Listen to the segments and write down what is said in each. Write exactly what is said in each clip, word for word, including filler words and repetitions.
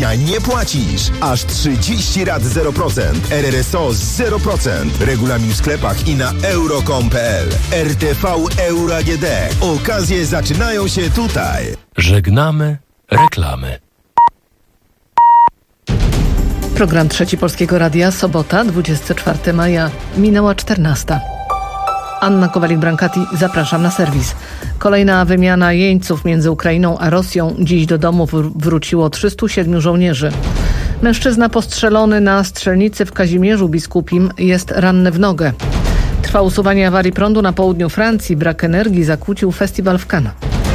zasilania nie płacisz. Aż trzydzieści rat zero procent. R R S O zero procent. Regulamin w sklepach i na euro kropka com kropka p l. R T V Euro A G D. Okazje zaczynają się tutaj. Żegnamy reklamy. Program Trzeci Polskiego Radia, sobota, dwudziestego czwartego maja, minęła czternasta. Anna Kowalik-Brankati, zapraszam na serwis. Kolejna wymiana jeńców między Ukrainą a Rosją. Dziś do domów wróciło trzystu siedmiu żołnierzy. Mężczyzna postrzelony na strzelnicy w Kazimierzu Biskupim jest ranny w nogę. Trwa usuwanie awarii prądu na południu Francji. Brak energii zakłócił festiwal w Cannes.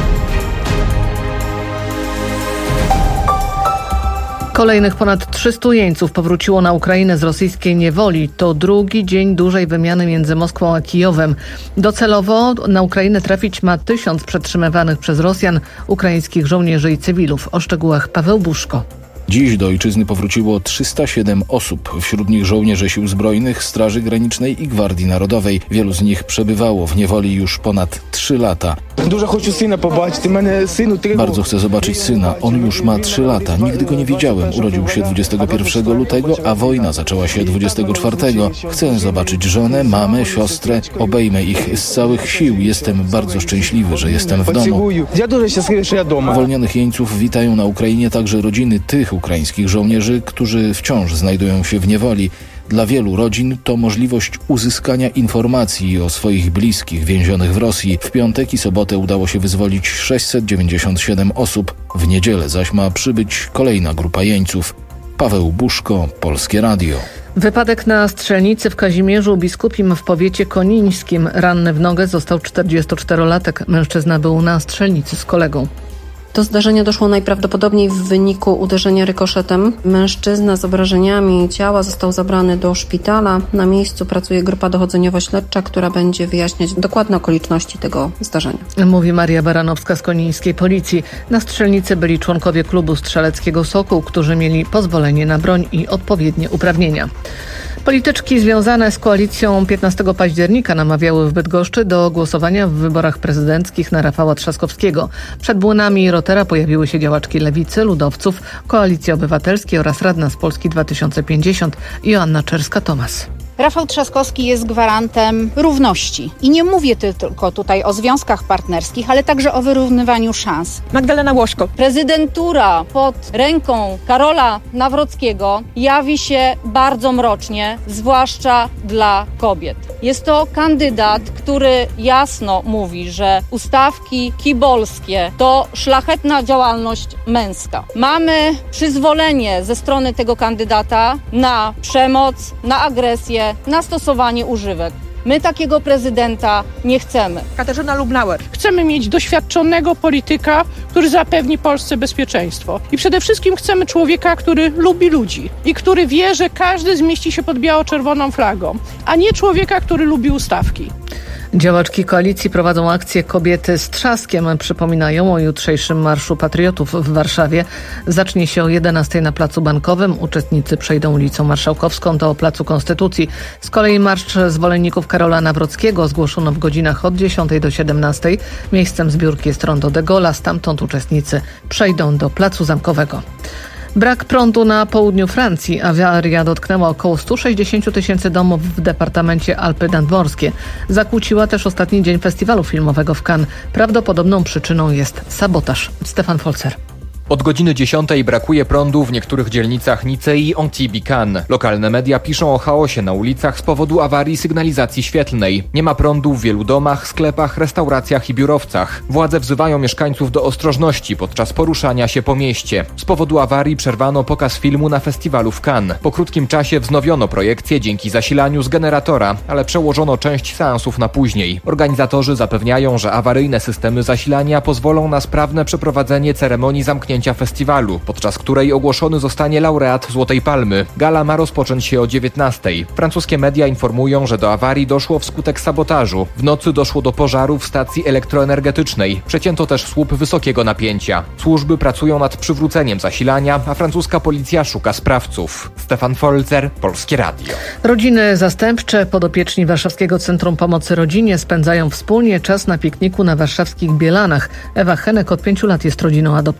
Kolejnych ponad trzystu jeńców powróciło na Ukrainę z rosyjskiej niewoli. To drugi dzień dużej wymiany między Moskwą a Kijowem. Docelowo na Ukrainę trafić ma tysiąc przetrzymywanych przez Rosjan ukraińskich żołnierzy i cywilów. O szczegółach Paweł Buszko. Dziś do ojczyzny powróciło trzysta siedem osób. Wśród nich żołnierze Sił Zbrojnych, Straży Granicznej i Gwardii Narodowej. Wielu z nich przebywało w niewoli już ponad trzy lata. Дуже хочу сина побачити. Мене сину три. Bardzo chcę zobaczyć syna. On już ma trzy lata. Nigdy go nie widziałem. Urodził się dwudziestego pierwszego lutego, a wojna zaczęła się dwudziestego czwartego. Chcę zobaczyć żonę, mamę, siostrę. Obejmę ich z całych sił. Jestem bardzo szczęśliwy, że jestem w domu. Ja дуже щасливий, що я дома. Uwolnionych jeńców witają na Ukrainie także rodziny tych ukraińskich żołnierzy, którzy wciąż znajdują się w niewoli. Dla wielu rodzin to możliwość uzyskania informacji o swoich bliskich więzionych w Rosji. W piątek i sobotę udało się wyzwolić sześćset dziewięćdziesiąt siedem osób. W niedzielę zaś ma przybyć kolejna grupa jeńców. Paweł Buszko, Polskie Radio. Wypadek na strzelnicy w Kazimierzu Biskupim w powiecie konińskim. Ranny w nogę został czterdziestoczterolatek. Mężczyzna był na strzelnicy z kolegą. Do zdarzenia doszło najprawdopodobniej w wyniku uderzenia rykoszetem. Mężczyzna z obrażeniami ciała został zabrany do szpitala. Na miejscu pracuje grupa dochodzeniowo-śledcza, która będzie wyjaśniać dokładne okoliczności tego zdarzenia. Mówi Maria Baranowska z konińskiej policji. Na strzelnicy byli członkowie klubu strzeleckiego Sokół, którzy mieli pozwolenie na broń i odpowiednie uprawnienia. Polityczki związane z koalicją piętnastego października namawiały w Bydgoszczy do głosowania w wyborach prezydenckich na Rafała Trzaskowskiego. Przed Błynami i Rotera pojawiły się działaczki Lewicy, Ludowców, Koalicji Obywatelskiej oraz radna z Polski dwa tysiące pięćdziesiąt Joanna Czerska-Tomas. Rafał Trzaskowski jest gwarantem równości. I nie mówię tylko tutaj o związkach partnerskich, ale także o wyrównywaniu szans. Magdalena Łośko. Prezydentura pod ręką Karola Nawrockiego jawi się bardzo mrocznie, zwłaszcza dla kobiet. Jest to kandydat, który jasno mówi, że ustawki kibolskie to szlachetna działalność męska. Mamy przyzwolenie ze strony tego kandydata na przemoc, na agresję, na stosowanie używek. My takiego prezydenta nie chcemy. Katarzyna Lubnauer. Chcemy mieć doświadczonego polityka, który zapewni Polsce bezpieczeństwo. I przede wszystkim chcemy człowieka, który lubi ludzi i który wie, że każdy zmieści się pod biało-czerwoną flagą, a nie człowieka, który lubi ustawki. Działaczki koalicji prowadzą akcję Kobiety z Trzaskiem. Przypominają o jutrzejszym Marszu Patriotów w Warszawie. Zacznie się o jedenastej na Placu Bankowym. Uczestnicy przejdą ulicą Marszałkowską do Placu Konstytucji. Z kolei marsz zwolenników Karola Nawrockiego zgłoszono w godzinach od dziesiątej do siedemnastej. Miejscem zbiórki jest Rondo de Gaulle'a. Stamtąd uczestnicy przejdą do Placu Zamkowego. Brak prądu na południu Francji. Awaria dotknęła około sto sześćdziesiąt tysięcy domów w departamencie Alpy Nadmorskie. Zakłóciła też ostatni dzień festiwalu filmowego w Cannes. Prawdopodobną przyczyną jest sabotaż. Stefan Folzer. Od godziny dziesiątej brakuje prądu w niektórych dzielnicach Nice i Antibes-Cannes. Lokalne media piszą o chaosie na ulicach z powodu awarii sygnalizacji świetlnej. Nie ma prądu w wielu domach, sklepach, restauracjach i biurowcach. Władze wzywają mieszkańców do ostrożności podczas poruszania się po mieście. Z powodu awarii przerwano pokaz filmu na festiwalu w Cannes. Po krótkim czasie wznowiono projekcję dzięki zasilaniu z generatora, ale przełożono część seansów na później. Organizatorzy zapewniają, że awaryjne systemy zasilania pozwolą na sprawne przeprowadzenie ceremonii zamknięcia festiwalu, podczas której ogłoszony zostanie laureat Złotej Palmy. Gala ma rozpocząć się o dziewiętnastej. Francuskie media informują, że do awarii doszło wskutek sabotażu. W nocy doszło do pożaru w stacji elektroenergetycznej. Przecięto też słup wysokiego napięcia. Służby pracują nad przywróceniem zasilania, a francuska policja szuka sprawców. Stefan Folzer, Polskie Radio. Rodziny zastępcze, podopieczni Warszawskiego Centrum Pomocy Rodzinie spędzają wspólnie czas na pikniku na warszawskich Bielanach. Ewa Henek od pięciu lat jest rodziną adopcyjną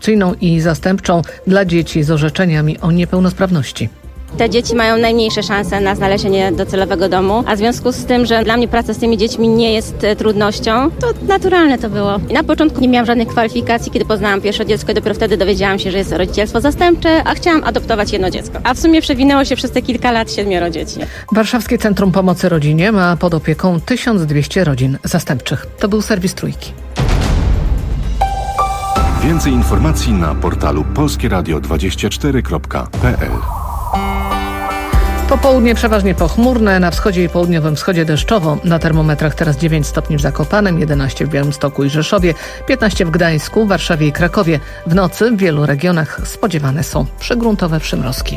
i zastępczą dla dzieci z orzeczeniami o niepełnosprawności. Te dzieci mają najmniejsze szanse na znalezienie docelowego domu, a w związku z tym, że dla mnie praca z tymi dziećmi nie jest trudnością, to naturalne to było. I na początku nie miałam żadnych kwalifikacji, kiedy poznałam pierwsze dziecko i dopiero wtedy dowiedziałam się, że jest rodzicielstwo zastępcze, a chciałam adoptować jedno dziecko. A w sumie przewinęło się przez te kilka lat siedmioro dzieci. Warszawskie Centrum Pomocy Rodzinie ma pod opieką tysiąc dwieście rodzin zastępczych. To był serwis Trójki. Więcej informacji na portalu polskie radio dwadzieścia cztery kropka p l. Popołudnie przeważnie pochmurne, na wschodzie i południowym wschodzie deszczowo. Na termometrach teraz dziewięć stopni w Zakopanem, jedenaście w Białymstoku i Rzeszowie, piętnaście w Gdańsku, Warszawie i Krakowie. W nocy w wielu regionach spodziewane są przygruntowe przymrozki.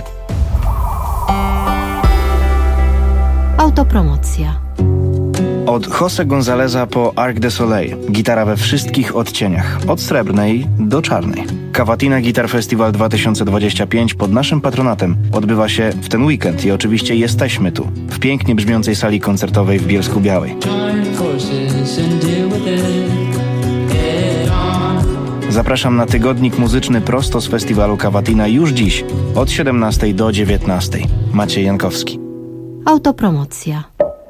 Autopromocja. Od José Gonzáleza po Arc de Soleil. Gitara we wszystkich odcieniach. Od srebrnej do czarnej. Cavatina Guitar Festival dwa tysiące dwudziesty piąty pod naszym patronatem odbywa się w ten weekend i oczywiście jesteśmy tu, w pięknie brzmiącej sali koncertowej w Bielsku-Białej. Zapraszam na tygodnik muzyczny prosto z festiwalu Cavatina już dziś od siedemnastej do dziewiętnastej. Maciej Jankowski. Autopromocja.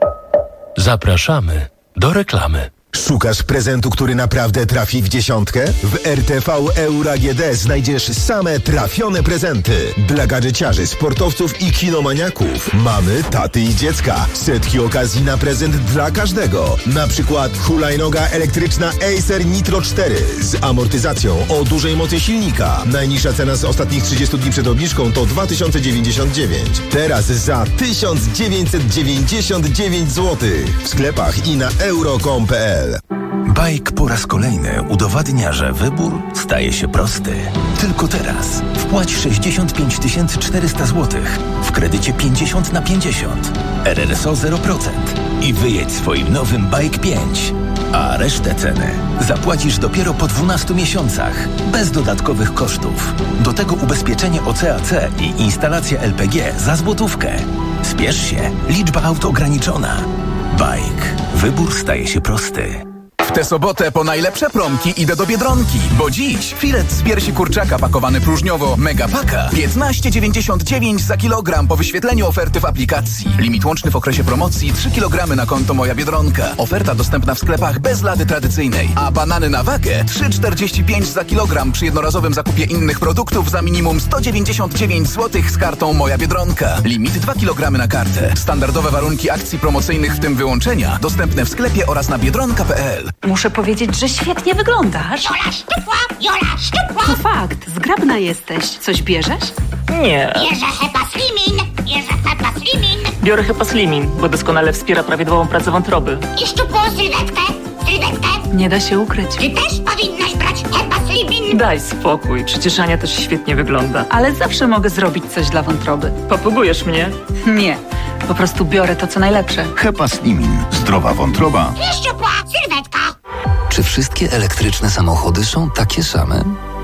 Zapraszamy do reklamy. Szukasz prezentu, który naprawdę trafi w dziesiątkę? W R T V Euro A G D znajdziesz same trafione prezenty. Dla gadżeciarzy, sportowców i kinomaniaków. Mamy, taty i dziecka. Setki okazji na prezent dla każdego. Na przykład hulajnoga elektryczna Acer Nitro cztery z amortyzacją o dużej mocy silnika. Najniższa cena z ostatnich trzydziestu dni przed obniżką to dwa tysiące dziewięćdziesiąt dziewięć. Teraz za tysiąc dziewięćset dziewięćdziesiąt dziewięć złotych. W sklepach i na euro kropka com kropka p l. Bajk po raz kolejny udowadnia, że wybór staje się prosty. Tylko teraz wpłać sześćdziesiąt pięć tysięcy czterysta złotych w kredycie pięćdziesiąt na pięćdziesiąt, R R S O zero procent i wyjedź swoim nowym Bajk pięć. A resztę ceny zapłacisz dopiero po dwunastu miesiącach, bez dodatkowych kosztów. Do tego ubezpieczenie O C A C i instalacja L P G za złotówkę. Spiesz się, liczba aut ograniczona. Bajk. Wybór staje się prosty. W tę sobotę po najlepsze promki idę do Biedronki, bo dziś filet z piersi kurczaka pakowany próżniowo Mega Paka piętnaście dziewięćdziesiąt dziewięć za kilogram po wyświetleniu oferty w aplikacji. Limit łączny w okresie promocji trzy kilogramy na konto Moja Biedronka. Oferta dostępna w sklepach bez lady tradycyjnej. A banany na wagę trzy czterdzieści pięć za kilogram przy jednorazowym zakupie innych produktów za minimum sto dziewięćdziesiąt dziewięć złotych z kartą Moja Biedronka. Limit dwa kilogramy na kartę. Standardowe warunki akcji promocyjnych, w tym wyłączenia, dostępne w sklepie oraz na biedronka kropka p l. Muszę powiedzieć, że świetnie wyglądasz. Jola szczupła, Jola szczupła. To fakt, zgrabna jesteś. Coś bierzesz? Nie. Bierze Hepa Slimin, bierze Hepa Slimin. Biorę Hepa Slimin, bo doskonale wspiera prawidłową pracę wątroby. I szczupłą sylwetkę, sylwetkę. Nie da się ukryć. Ty też powinnaś brać Hepa Slimin. Daj spokój, przecież Ania też świetnie wygląda. Ale zawsze mogę zrobić coś dla wątroby. Popugujesz mnie? Nie, po prostu biorę to, co najlepsze. Hepa Slimin. Zdrowa wątroba. I szczupła sylwetka. Czy wszystkie elektryczne samochody są takie same?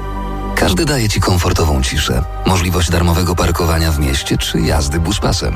Każdy daje Ci komfortową ciszę, możliwość darmowego parkowania w mieście czy jazdy buspasem.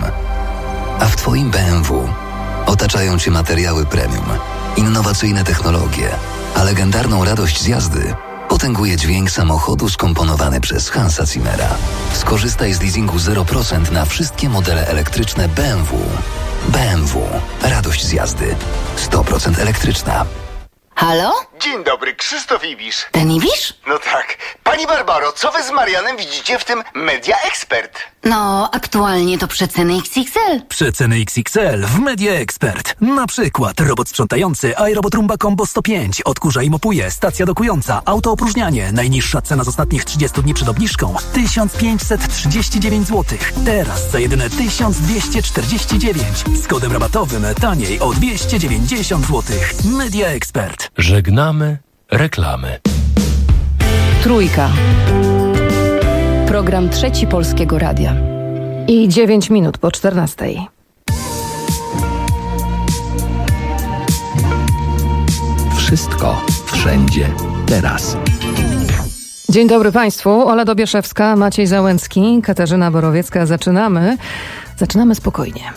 A w Twoim B M W otaczają Cię materiały premium, innowacyjne technologie, a legendarną radość z jazdy potęguje dźwięk samochodu skomponowany przez Hansa Zimmera. Skorzystaj z leasingu zero procent na wszystkie modele elektryczne B M W. B M W. Radość z jazdy. sto procent elektryczna. Halo? Dzień dobry, Krzysztof Ibisz. Ten Ibisz? No tak. Pani Barbaro, co wy z Marianem widzicie w tym Media Expert? No, aktualnie to przeceny X X L. Przeceny X X L w Media Expert. Na przykład robot sprzątający iRobot Roomba Combo sto pięć. Odkurza i mopuje, stacja dokująca, autoopróżnianie. Najniższa cena z ostatnich trzydziestu dni przed obniżką tysiąc pięćset trzydzieści dziewięć złotych. Teraz za jedyne tysiąc dwieście czterdzieści dziewięć. Z kodem rabatowym taniej o dwieście dziewięćdziesiąt złotych. Media Expert. Żegnamy reklamy. Trójka. Program Trzeci Polskiego Radia. I dziewięć minut po czternastej. Wszystko, wszędzie, teraz. Dzień dobry Państwu. Ola Dobieszewska, Maciej Załęcki, Katarzyna Borowiecka. Zaczynamy. Zaczynamy spokojnie.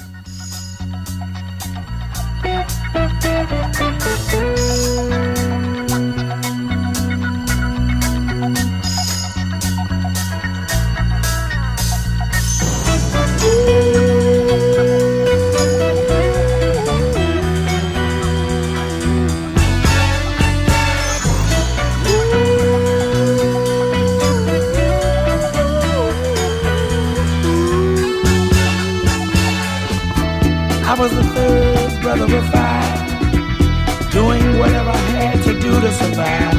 I was the third brother of five, doing whatever I had to do to survive.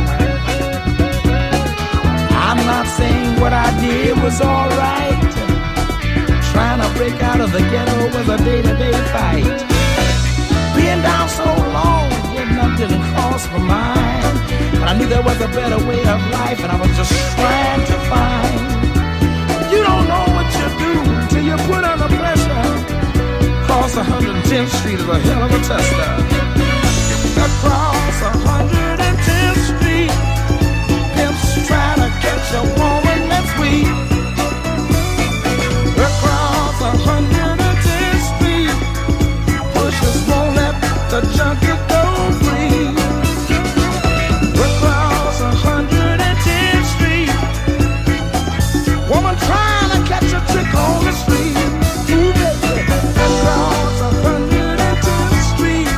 I'm not saying what I did was alright. Trying to break out of the ghetto was a day-to-day fight. Being down so long, getting up didn't cross my mind. But I knew there was a better way of life, and I was just trying to find. You don't know what you do till you put under pressure. Across one hundred tenth Street is a hell of a tester. Across one hundred tenth Street, pimps trying to catch a woman that's weak. Across one hundred tenth Street, pushers won't let the junkie go free. Across one hundred tenth Street, woman trying to catch a trick on the street. Ooh, baby. Across one hundred tenth Street,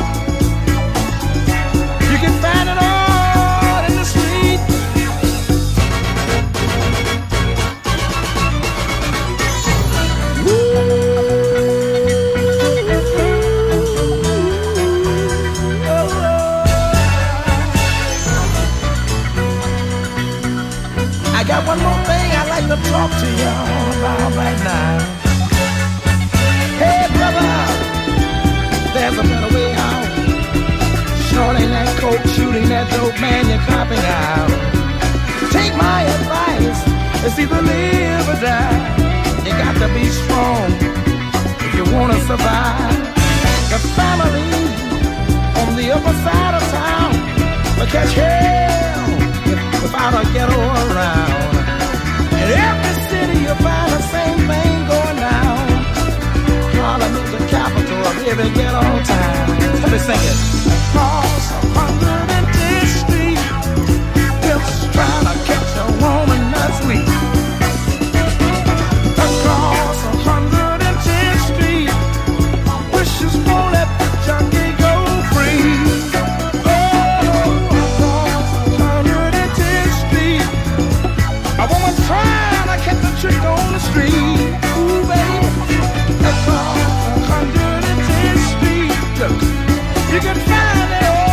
you can find it all in the street. I got one more thing I'd like to talk to y'all about right now. Hey brother, there's a better way out. Snorting that coke, shooting that dope, man, you're copping out. Take my advice, it's either live or die. You got to be strong if you wanna survive. The family on the upper side of town will catch hell without a ghetto around. In every city you'll find the same thing going down. Harlem is the capital of every ghetto town. Let me sing it. Across one hundred tenth Street, pimps trying to catch a woman that's weak. Across one hundred tenth Street, wishes won't let the junkie go free. A woman trying to catch a trick on the street. Ooh, baby. Across one hundred tenth Street, look, you can find it all.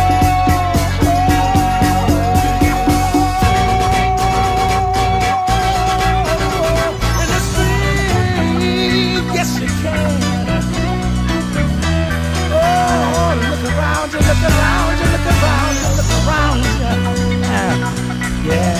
In the street, yes you can. Oh, look around you, look around you, look around you, look around you. Yeah. Yeah.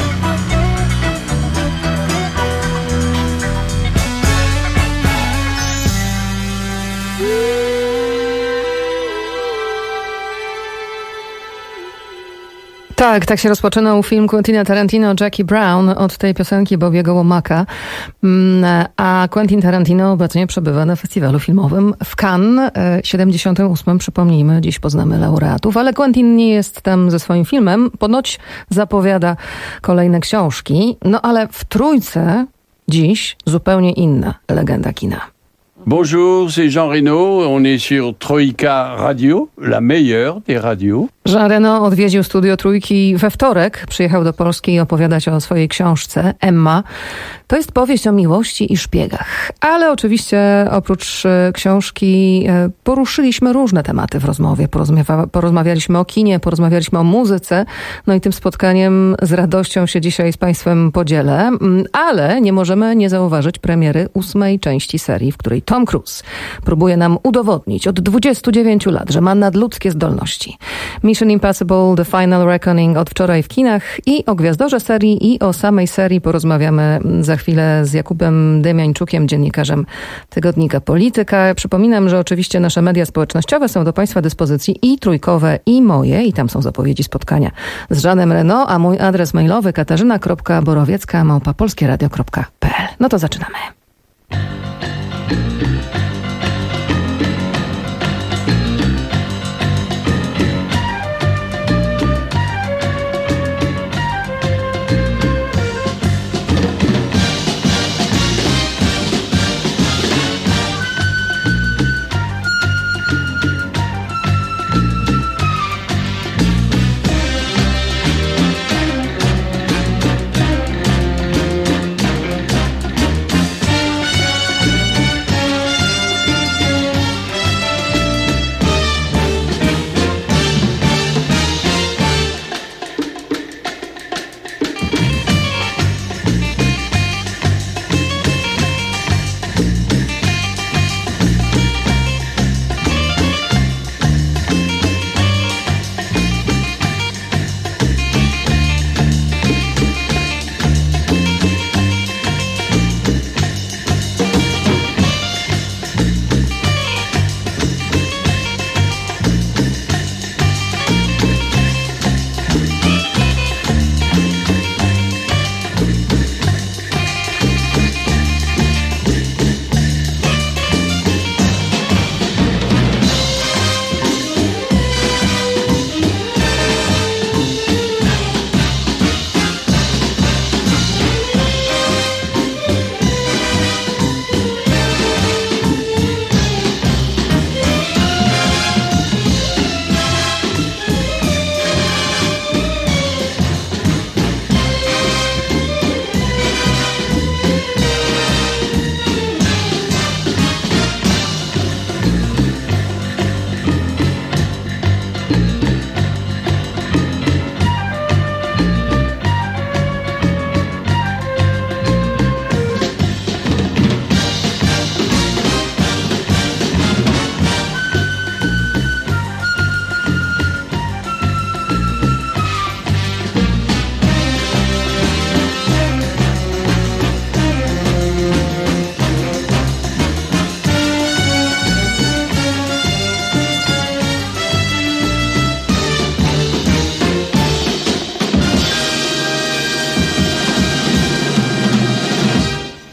Tak, tak się rozpoczynał film Quentina Tarantino, Jackie Brown, od tej piosenki Bobiego Łomaka. A Quentin Tarantino obecnie przebywa na festiwalu filmowym w Cannes. siedemdziesiątym ósmym, przypomnijmy, dziś poznamy laureatów, ale Quentin nie jest tam ze swoim filmem. Ponoć zapowiada kolejne książki. No ale w trójce dziś zupełnie inna legenda kina. Bonjour, c'est Jean Reno. On est sur Troika Radio, la meilleure des radios. Jean Reno odwiedził studio Trójki we wtorek. Przyjechał do Polski opowiadać o swojej książce Emma. To jest powieść o miłości i szpiegach. Ale oczywiście oprócz książki poruszyliśmy różne tematy w rozmowie. Porozmawia- porozmawialiśmy o kinie, porozmawialiśmy o muzyce. No i tym spotkaniem z radością się dzisiaj z Państwem podzielę. Ale nie możemy nie zauważyć premiery ósmej części serii, w której Tom Cruise próbuje nam udowodnić od dwudziestu dziewięciu lat, że ma nadludzkie zdolności. Mission Impossible The Final Reckoning od wczoraj w kinach i o gwiazdorze serii i o samej serii porozmawiamy za chwilę z Jakubem Demiańczukiem, dziennikarzem tygodnika Polityka. Przypominam, że oczywiście nasze media społecznościowe są do Państwa dyspozycji i trójkowe, i moje, i tam są zapowiedzi spotkania z Jeanem Reno, a mój adres mailowy katarzyna kropka borowiecka małpa polskieradio kropka p l. No to zaczynamy.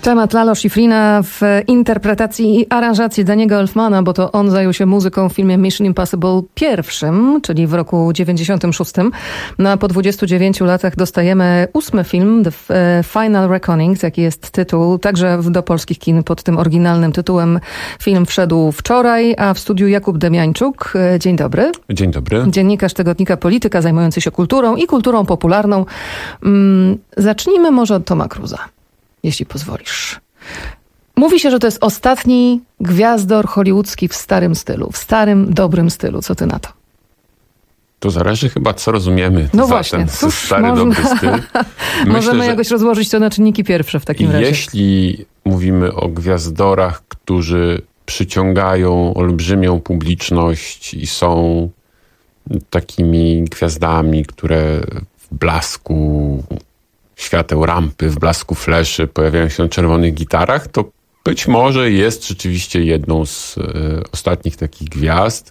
Temat Lalo Schifrina w interpretacji i aranżacji Daniego Elfmana, bo to on zajął się muzyką w filmie Mission Impossible pierwszym, czyli w roku dziewięćdziesiątym szóstym. No a po dwudziestu dziewięciu latach dostajemy ósmy film, The Final Reckoning, taki jest tytuł, także do polskich kin pod tym oryginalnym tytułem. Film wszedł wczoraj, a w studiu Jakub Demiańczuk. Dzień dobry. Dzień dobry. Dziennikarz tygodnika Polityka, zajmujący się kulturą i kulturą popularną. Zacznijmy może od Toma Cruza, jeśli pozwolisz. Mówi się, że to jest ostatni gwiazdor hollywoodzki w starym stylu, w starym, dobrym stylu. Co ty na to? To zależy chyba, co rozumiemy no za właśnie, ten cóż, stary, można... dobry styl. Myślę, Możemy że... jakoś rozłożyć to na czynniki pierwsze w takim razie. Jeśli mówimy o gwiazdorach, którzy przyciągają olbrzymią publiczność i są takimi gwiazdami, które w blasku świateł rampy, w blasku fleszy pojawiają się na czerwonych gitarach, to być może jest rzeczywiście jedną z e, ostatnich takich gwiazd,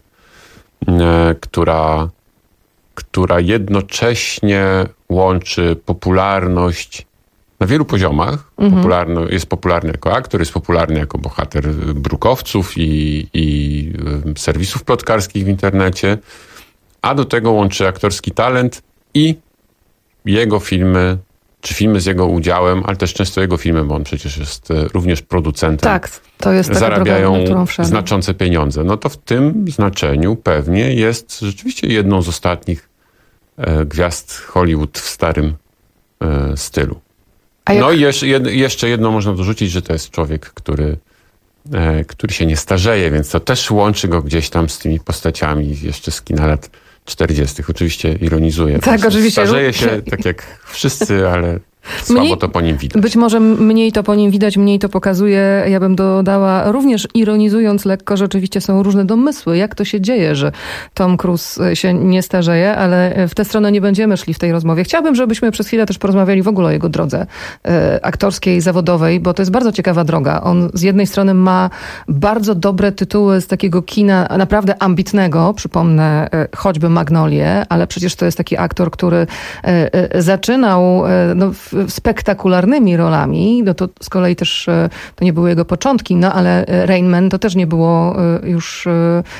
e, która, która jednocześnie łączy popularność na wielu poziomach. Mhm. Popularno, jest popularny jako aktor, jest popularny jako bohater brukowców i, i e, serwisów plotkarskich w internecie, a do tego łączy aktorski talent i jego filmy, czy filmy z jego udziałem, ale też często jego filmy, bo on przecież jest również producentem. Tak, to jest taka zarabiają droga, na którą wszedł. Znaczące pieniądze. No to w tym znaczeniu pewnie jest rzeczywiście jedną z ostatnich e, gwiazd Hollywood w starym e, stylu. Jak... No i jeszcze, jed, jeszcze jedno można dorzucić, że to jest człowiek, który, e, który się nie starzeje, więc to też łączy go gdzieś tam z tymi postaciami jeszcze z kina lat czterdziestych. Oczywiście ironizuję. Tak, oczywiście. Starzeje się tak jak wszyscy, ale słabo mniej, to po nim widać. Być może mniej to po nim widać, mniej to pokazuje. Ja bym dodała, również ironizując lekko, że oczywiście są różne domysły, jak to się dzieje, że Tom Cruise się nie starzeje, ale w tę stronę nie będziemy szli w tej rozmowie. Chciałabym, żebyśmy przez chwilę też porozmawiali w ogóle o jego drodze e, aktorskiej, zawodowej, bo to jest bardzo ciekawa droga. On z jednej strony ma bardzo dobre tytuły z takiego kina naprawdę ambitnego, przypomnę e, choćby Magnolię, ale przecież to jest taki aktor, który e, e, zaczynał e, no, w, spektakularnymi rolami, no to z kolei też to nie były jego początki, no ale Rain Man to też nie było już,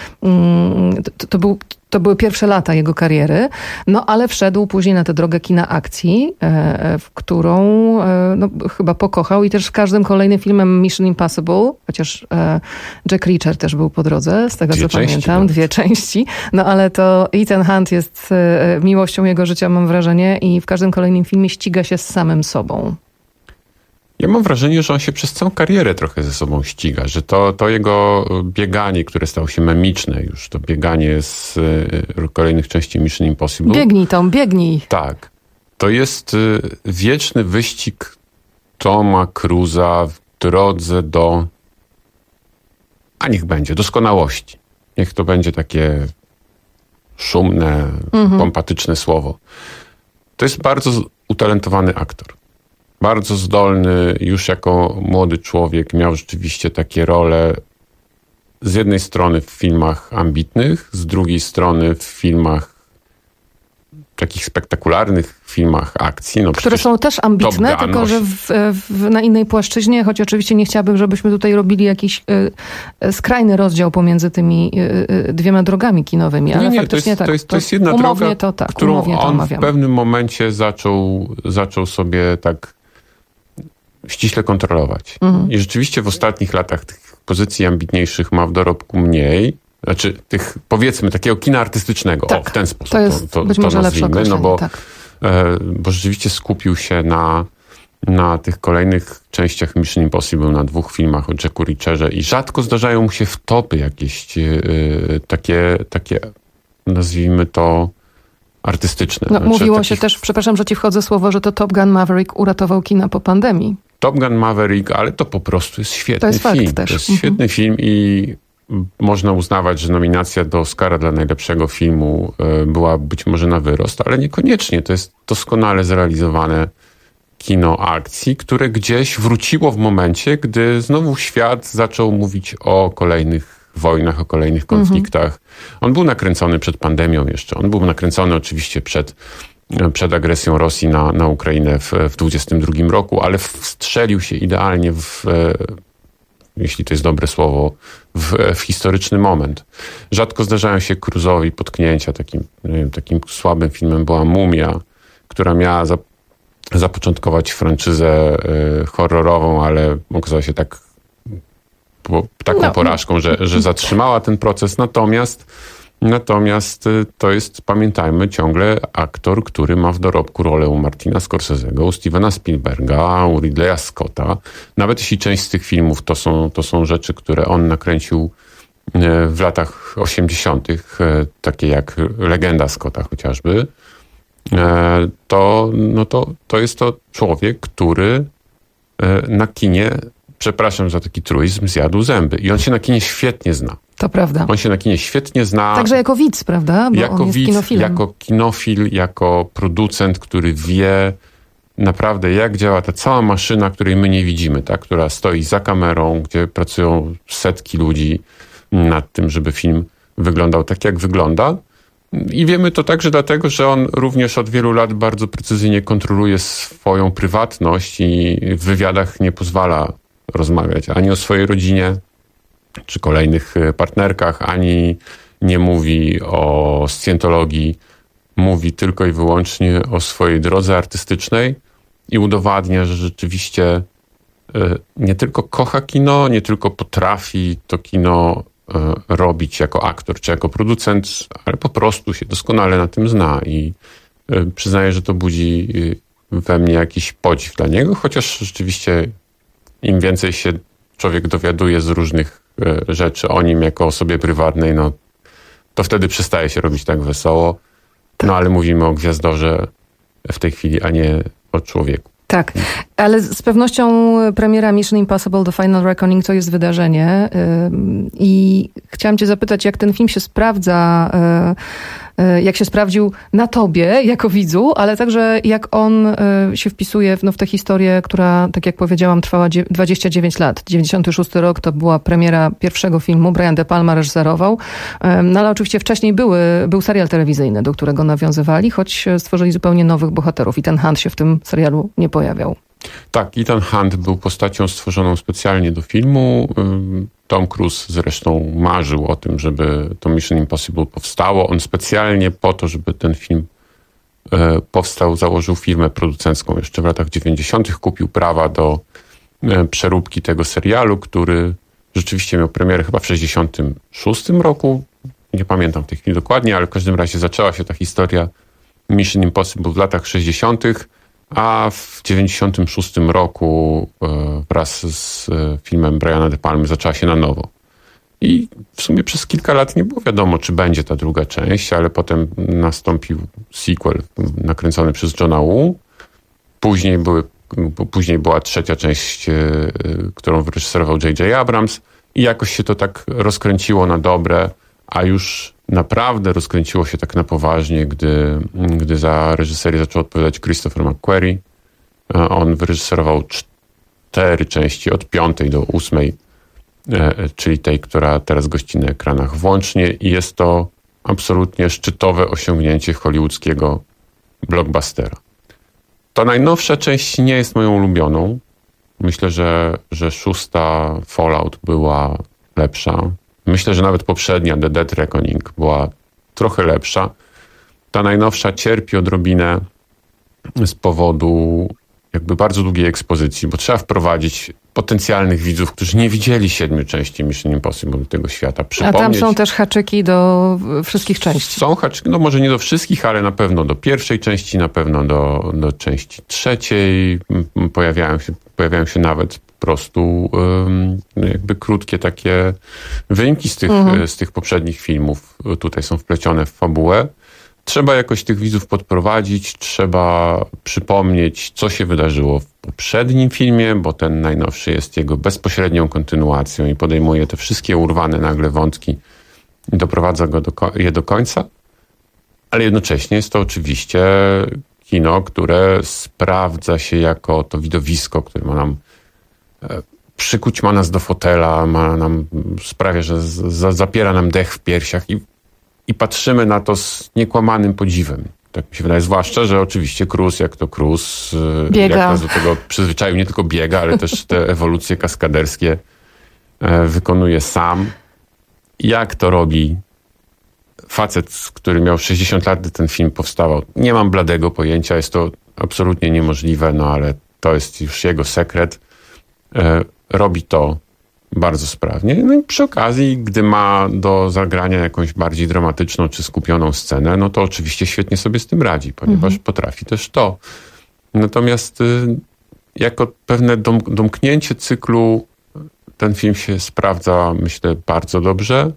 to, to, był, to były pierwsze lata jego kariery, no ale wszedł później na tę drogę kina akcji, w którą no, chyba pokochał i też w każdym kolejnym filmem Mission Impossible, chociaż Jack Reacher też był po drodze, z tego dwie co pamiętam, nawet. dwie części, no ale to Ethan Hunt jest miłością jego życia, mam wrażenie, i w każdym kolejnym filmie ściga się z samym sobą. Ja mam wrażenie, że on się przez całą karierę trochę ze sobą ściga, że to, to jego bieganie, które stało się memiczne już, to bieganie z y, kolejnych części Mission Impossible. Biegnij Tom, biegnij. Tak. To jest y, wieczny wyścig Toma Cruza w drodze do, a niech będzie, doskonałości. Niech to będzie takie szumne, mhm. pompatyczne słowo. To jest bardzo utalentowany aktor. Bardzo zdolny, już jako młody człowiek miał rzeczywiście takie role z jednej strony w filmach ambitnych, z drugiej strony w filmach takich spektakularnych, filmach akcji. No które są też ambitne, tylko że w, w, na innej płaszczyźnie, choć oczywiście nie chciałabym, żebyśmy tutaj robili jakiś y, skrajny rozdział pomiędzy tymi y, y, dwiema drogami kinowymi, ale nie, nie, faktycznie to jest, tak. To jest, to jest jedna droga, to tak, którą to on w pewnym momencie zaczął, zaczął sobie tak ściśle kontrolować. Mhm. I rzeczywiście w ostatnich latach tych pozycji ambitniejszych ma w dorobku mniej. Znaczy tych, powiedzmy, takiego kina artystycznego. Tak, o, w ten sposób to, jest to, to, być to może nazwijmy. No bo, tak. e, bo rzeczywiście skupił się na, na tych kolejnych częściach Mission Impossible, na dwóch filmach o Jacku Reacherze i rzadko zdarzają mu się wtopy jakieś e, takie, takie, nazwijmy to, artystyczne. No, znaczy, mówiło takich... się też, przepraszam, że ci wchodzę słowo, że to Top Gun Maverick uratował kina po pandemii. Top Gun Maverick, ale to po prostu jest świetny to jest film. Fakt też. To jest mhm. świetny film i można uznawać, że nominacja do Oscara dla najlepszego filmu była być może na wyrost, ale niekoniecznie. To jest doskonale zrealizowane kino akcji, które gdzieś wróciło w momencie, gdy znowu świat zaczął mówić o kolejnych wojnach, o kolejnych konfliktach. Mhm. On był nakręcony przed pandemią jeszcze. On był nakręcony oczywiście przed przed agresją Rosji na, na Ukrainę w, w dwudziestym drugim roku, ale wstrzelił się idealnie w, jeśli to jest dobre słowo, w, w historyczny moment. Rzadko zdarzają się Cruise'owi potknięcia. Takim, nie wiem, takim słabym filmem była Mumia, która miała za, zapoczątkować franczyzę y, horrorową, ale okazała się tak po, taką no. porażką, że, że zatrzymała ten proces. Natomiast Natomiast to jest, pamiętajmy, ciągle aktor, który ma w dorobku rolę u Martina Scorsese'ego, u Stevena Spielberga, u Ridleya Scotta. Nawet jeśli część z tych filmów to są, to są rzeczy, które on nakręcił w latach osiemdziesiątych, takie jak Legenda Scotta chociażby, to, no to, to jest to człowiek, który na kinie, przepraszam za taki truizm, zjadł zęby. I on się na kinie świetnie zna. To prawda. On się na kinie świetnie zna. Także jako widz, prawda? Bo jako on jest widz, kinofilem. jako kinofil, jako producent, który wie naprawdę, jak działa ta cała maszyna, której my nie widzimy, tak? Która stoi za kamerą, gdzie pracują setki ludzi nad tym, żeby film wyglądał tak, jak wygląda. I wiemy to także dlatego, że on również od wielu lat bardzo precyzyjnie kontroluje swoją prywatność i w wywiadach nie pozwala rozmawiać ani o swojej rodzinie, czy kolejnych partnerkach, ani nie mówi o scjentologii, mówi tylko i wyłącznie o swojej drodze artystycznej i udowadnia, że rzeczywiście nie tylko kocha kino, nie tylko potrafi to kino robić jako aktor czy jako producent, ale po prostu się doskonale na tym zna i przyznaję, że to budzi we mnie jakiś podziw dla niego, chociaż rzeczywiście im więcej się człowiek dowiaduje z różnych rzeczy o nim jako osobie prywatnej, no to wtedy przestaje się robić tak wesoło. No ale mówimy o gwiazdorze w tej chwili, a nie o człowieku. Tak, ale z pewnością premiera Mission Impossible The Final Reckoning to jest wydarzenie i chciałam cię zapytać, jak ten film się sprawdza, jak się sprawdził na tobie jako widzu, ale także jak on się wpisuje w, no, w tę historię, która, tak jak powiedziałam, trwała dwadzieścia dziewięć lat. dziewięćdziesiąty szósty rok to była premiera pierwszego filmu, Brian De Palma reżyserował, no ale oczywiście wcześniej były, był serial telewizyjny, do którego nawiązywali, choć stworzyli zupełnie nowych bohaterów i ten Hunt się w tym serialu nie pojawiał. Tak, Ethan Hunt był postacią stworzoną specjalnie do filmu. Tom Cruise zresztą marzył o tym, żeby to Mission Impossible powstało. On specjalnie po to, żeby ten film powstał, założył firmę producencką. Jeszcze w latach dziewięćdziesiątych kupił prawa do przeróbki tego serialu, który rzeczywiście miał premierę chyba w sześćdziesiątym szóstym roku. Nie pamiętam w tej chwili dokładnie, ale w każdym razie zaczęła się ta historia Mission Impossible w latach sześćdziesiątych, a w dziewięćdziesiątym szóstym roku wraz z filmem Briana De Palmy zaczęła się na nowo. I w sumie przez kilka lat nie było wiadomo, czy będzie ta druga część, ale potem nastąpił sequel nakręcony przez Johna Woo. Później, były, później była trzecia część, którą wyreżyserował J J Abrams i jakoś się to tak rozkręciło na dobre, a już naprawdę rozkręciło się tak na poważnie, gdy, gdy za reżyserię zaczął odpowiadać Christopher McQuarrie. On wyreżyserował cztery części, od piątej do ósmej, czyli tej, która teraz gości na ekranach włącznie i jest to absolutnie szczytowe osiągnięcie hollywoodzkiego blockbustera. Ta najnowsza część nie jest moją ulubioną. Myślę, że, że szósta Fallout była lepsza. Myślę, że nawet poprzednia, The Dead Reckoning, była trochę lepsza. Ta najnowsza cierpi odrobinę z powodu jakby bardzo długiej ekspozycji, bo trzeba wprowadzić potencjalnych widzów, którzy nie widzieli siedmiu części Mission Impossible do tego świata. A tam są też haczyki do wszystkich części. Są haczyki, no może nie do wszystkich, ale na pewno do pierwszej części, na pewno do, do części trzeciej. Pojawiają się, pojawiają się nawet po prostu um, jakby krótkie takie wyimki z tych, mhm. z tych poprzednich filmów. Tutaj są wplecione w fabułę. Trzeba jakoś tych widzów podprowadzić, trzeba przypomnieć, co się wydarzyło w poprzednim filmie, bo ten najnowszy jest jego bezpośrednią kontynuacją i podejmuje te wszystkie urwane nagle wątki i doprowadza go do, je do końca. Ale jednocześnie jest to oczywiście kino, które sprawdza się jako to widowisko, które ma nam przykuć ma nas do fotela, ma nam, sprawia, że z, zapiera nam dech w piersiach i I patrzymy na to z niekłamanym podziwem. Tak mi się wydaje. Zwłaszcza, że oczywiście Cruise, jak to Cruise, biega. jak nas do tego przyzwyczaił, nie tylko biega, ale też te ewolucje kaskaderskie wykonuje sam. Jak to robi facet, który miał sześćdziesiąt lat, gdy ten film powstawał? Nie mam bladego pojęcia, jest to absolutnie niemożliwe, no ale to jest już jego sekret. Robi to bardzo sprawnie. No i przy okazji, gdy ma do zagrania jakąś bardziej dramatyczną czy skupioną scenę, no to oczywiście świetnie sobie z tym radzi, ponieważ mhm. potrafi też to. Natomiast jako pewne dom, domknięcie cyklu ten film się sprawdza, myślę, bardzo dobrze.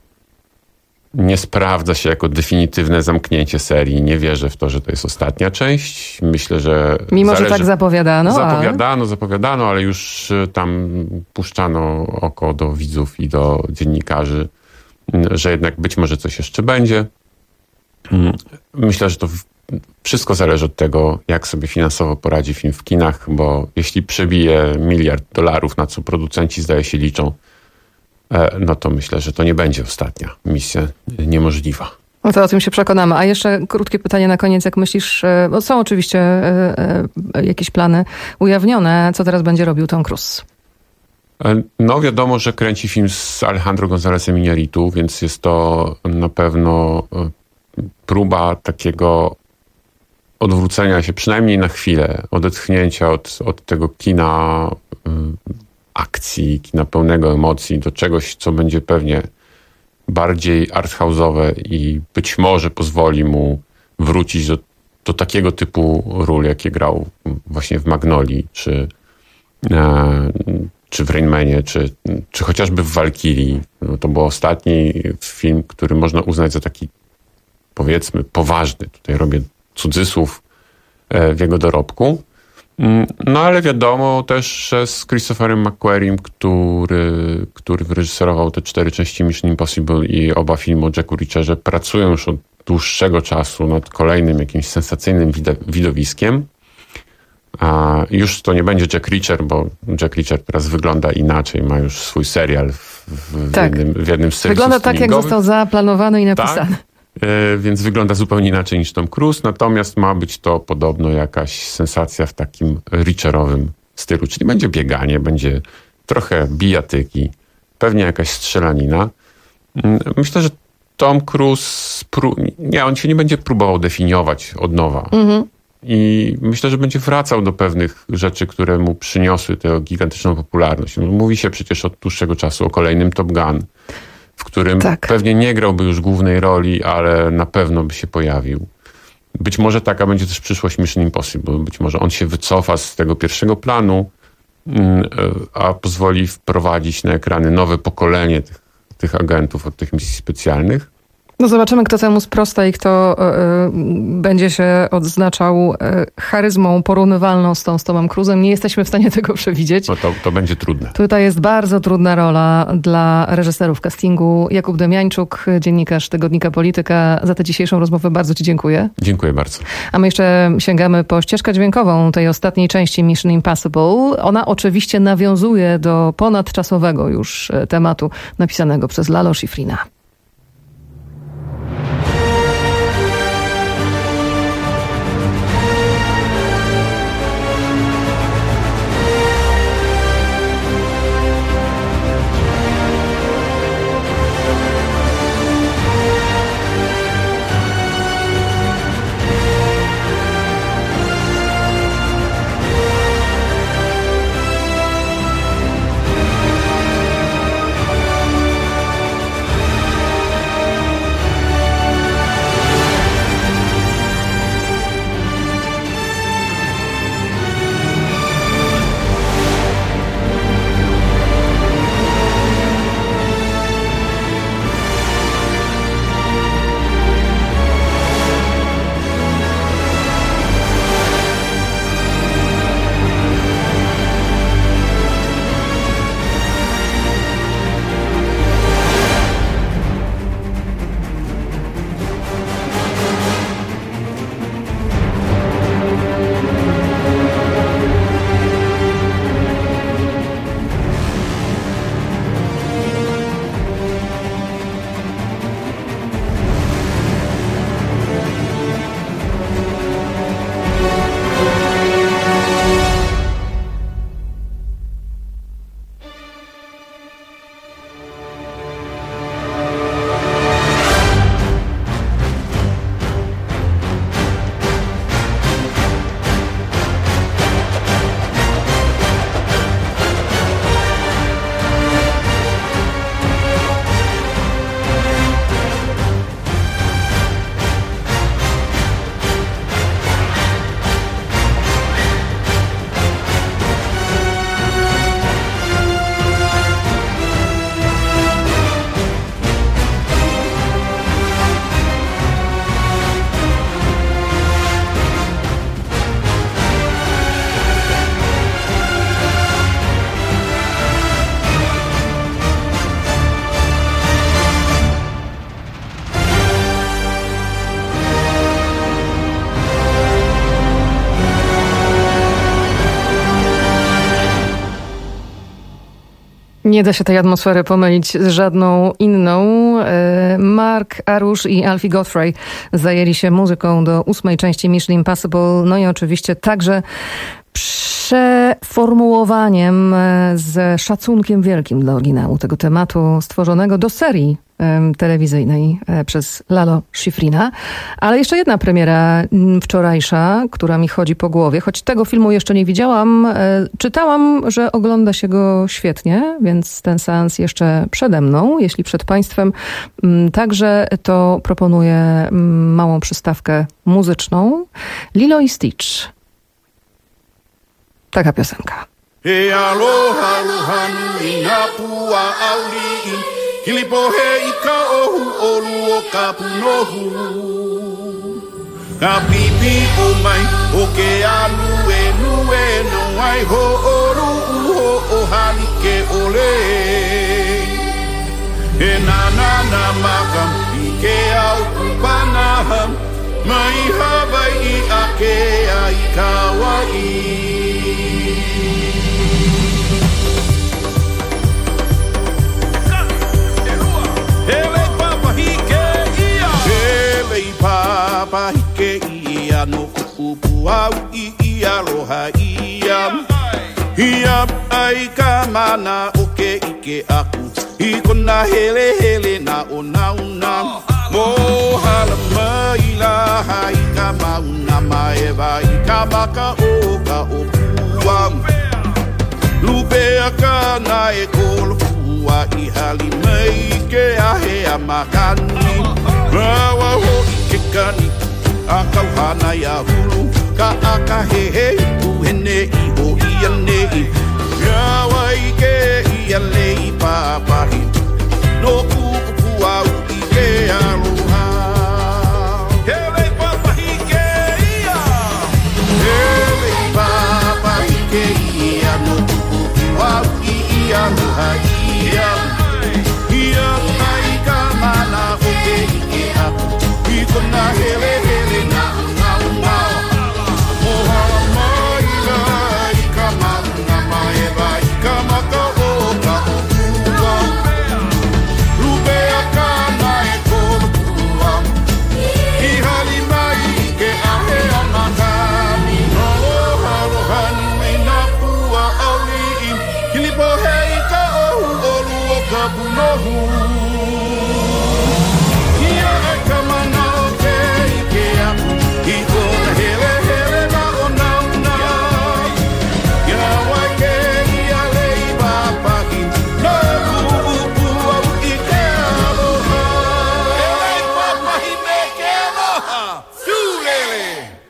Nie sprawdza się jako definitywne zamknięcie serii. Nie wierzę w to, że to jest ostatnia część. Myślę, że Mimo, zależy... że tak zapowiadano. Zapowiadano, ale... zapowiadano, ale już tam puszczano oko do widzów i do dziennikarzy, że jednak być może coś jeszcze będzie. Myślę, że to wszystko zależy od tego, jak sobie finansowo poradzi film w kinach, bo jeśli przebije miliard dolarów, na co producenci zdaje się liczą, no to myślę, że to nie będzie ostatnia misja niemożliwa. No to o tym się przekonamy. A jeszcze krótkie pytanie na koniec. Jak myślisz, bo są oczywiście jakieś plany ujawnione, co teraz będzie robił Tom Cruise? No wiadomo, że kręci film z Alejandro Gonzálezem Iñárritu, więc jest to na pewno próba takiego odwrócenia się przynajmniej na chwilę, odetchnięcia od, od tego kina akcji, kina pełnego emocji, do czegoś, co będzie pewnie bardziej arthouse'owe i być może pozwoli mu wrócić do, do takiego typu ról, jakie grał właśnie w Magnolii, czy, e, czy w Rain Manie, czy, czy chociażby w Valkyrii. No, to był ostatni film, który można uznać za taki, powiedzmy, poważny. Tutaj robię cudzysłów e, w jego dorobku. No ale wiadomo też, że z Christopherem McQuarriem, który, który wyreżyserował te cztery części Mission Impossible i oba filmy o Jacku Reacherze, pracują już od dłuższego czasu nad kolejnym jakimś sensacyjnym widowiskiem. A już to nie będzie Jack Reacher, bo Jack Reacher teraz wygląda inaczej, ma już swój serial w, w, tak. jednym, w jednym z serwisów Wygląda tak, jak został zaplanowany i napisany. Tak. Więc wygląda zupełnie inaczej niż Tom Cruise, natomiast ma być to podobno jakaś sensacja w takim Reacherowym stylu, czyli będzie bieganie, będzie trochę bijatyki, pewnie jakaś strzelanina. Myślę, że Tom Cruise, pró- nie, on się nie będzie próbował definiować od nowa. Mhm. I myślę, że będzie wracał do pewnych rzeczy, które mu przyniosły tę gigantyczną popularność. Mówi się przecież od dłuższego czasu o kolejnym Top Gun, w którym tak. pewnie nie grałby już głównej roli, ale na pewno by się pojawił. Być może taka będzie też przyszłość Mission Impossible. Być może on się wycofa z tego pierwszego planu, a pozwoli wprowadzić na ekrany nowe pokolenie tych, tych agentów od tych misji specjalnych. No zobaczymy, kto temu sprosta i kto y, będzie się odznaczał y, charyzmą porównywalną z tą z Tomem Cruise'em. Nie jesteśmy w stanie tego przewidzieć. No to, to będzie trudne. Tutaj jest bardzo trudna rola dla reżyserów castingu. Jakub Demiańczuk, dziennikarz tygodnika Polityka. Za tę dzisiejszą rozmowę bardzo ci dziękuję. Dziękuję bardzo. A my jeszcze sięgamy po ścieżkę dźwiękową tej ostatniej części Mission Impossible. Ona oczywiście nawiązuje do ponadczasowego już tematu napisanego przez Lalo Schifrina. Nie da się tej atmosfery pomylić z żadną inną. Mark Arush i Alfie Godfrey zajęli się muzyką do ósmej części Mission Impossible, no i oczywiście także przeformułowaniem z szacunkiem wielkim dla oryginału tego tematu stworzonego do serii telewizyjnej przez Lalo Schifrina. Ale jeszcze jedna premiera wczorajsza, która mi chodzi po głowie, choć tego filmu jeszcze nie widziałam. Czytałam, że ogląda się go świetnie, więc ten seans jeszcze przede mną. Jeśli przed Państwem także, to proponuję małą przystawkę muzyczną. Lilo i Stitch. Taka piosenka. He aloha aloha nui ngā pua auri Kilipo he ika ohu olu o ka punohu Ka pipi o mai o ke alu e nue no ai ho oru uho o halike ole He na na na makam i ke au kupanaham Mai hawai i a ke a i kawai Hele papa hike ia Hele papa hike ia No kupu au i ia roha ia Ia ai ka mana o ke ike aku I kona hele hele na o nauna Mo hala mai la hai ka mauna mai vai ka maka o ka o kuam Lupe a ka na e kolo Wa i hali mai ke ahe a makani Rawa ho i ke kani A kauhana i a hulu Ka aka he he u hene i ho i a nei Rawa i ke i a lei papahi No kuku au i ke aloha Hele papahi ke ia Hele papahi ke ia No kuku au i a aloha Ia, ia, ai ka mana o ke ike aku I kona hele hele na na na Moha mai la i ka mana mai wa i ka maka o ka o kua Lupe a ka na e kolo kua I hali mai ke ahe a makani Aloha aloha nui na pua auli i Kilipo hei ka Kapunohu Ia e kamana o ke ike aku I kona hele hele na o nauna Ia wai ke ia lei papaki No kupu au i ke aloha Ele papahi me ke aloha Sulele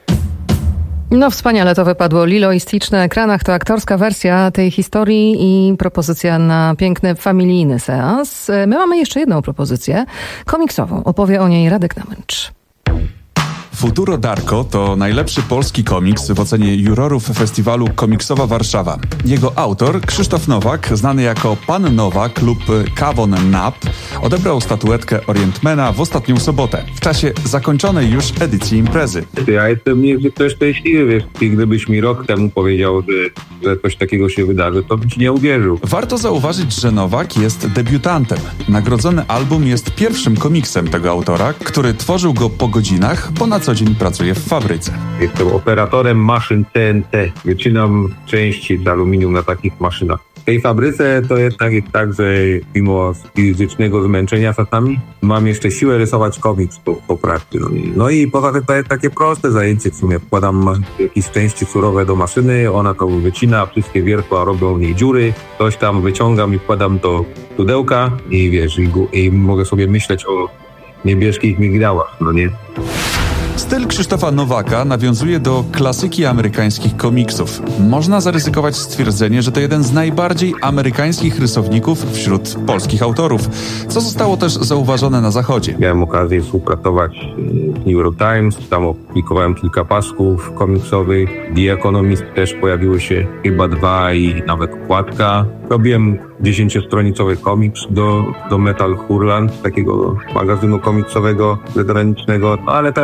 No wspaniale to wypadło. Lilo i Stitch na ekranach to aktorska wersja tej historii i propozycja na piękny, familijny seans. My mamy jeszcze jedną propozycję, komiksową. Opowie o niej Radek Namęcz. Futuro Darko to najlepszy polski komiks w ocenie jurorów festiwalu Komiksowa Warszawa. Jego autor, Krzysztof Nowak, znany jako Pan Nowak lub Kawon Nap, odebrał statuetkę Orientmana w ostatnią sobotę, w czasie zakończonej już edycji imprezy. Ja jestem niezwykle szczęśliwy, wiesz, i gdybyś mi rok temu powiedział, że, że coś takiego się wydarzy, to bym ci nie uwierzył. Warto zauważyć, że Nowak jest debiutantem. Nagrodzony album jest pierwszym komiksem tego autora, który tworzył go po godzinach, bo na co dzień pracuje w fabryce. Jestem operatorem maszyn C N C. Wycinam części z aluminium na takich maszynach. W tej fabryce to jednak jest tak, że mimo fizycznego zmęczenia czasami mam jeszcze siłę rysować komiks po, po pracy. No, no i poza tym to jest takie proste zajęcie w sumie. Wkładam jakieś części surowe do maszyny, ona to wycina, wszystkie wiertła robią w niej dziury, coś tam wyciągam i wkładam do pudełka i wiesz, i, i mogę sobie myśleć o niebieskich migdałach, no nie? Styl Krzysztofa Nowaka nawiązuje do klasyki amerykańskich komiksów. Można zaryzykować stwierdzenie, że to jeden z najbardziej amerykańskich rysowników wśród polskich autorów, co zostało też zauważone na Zachodzie. Miałem okazję współpracować w New York Times, tam opublikowałem kilka pasków komiksowych. The Economist też pojawiły się chyba dwa i nawet okładka. Robiłem dziesięciostronicowy komiks do, do Metal Hurland, takiego magazynu komiksowego zagranicznego, no ale teraz tak jak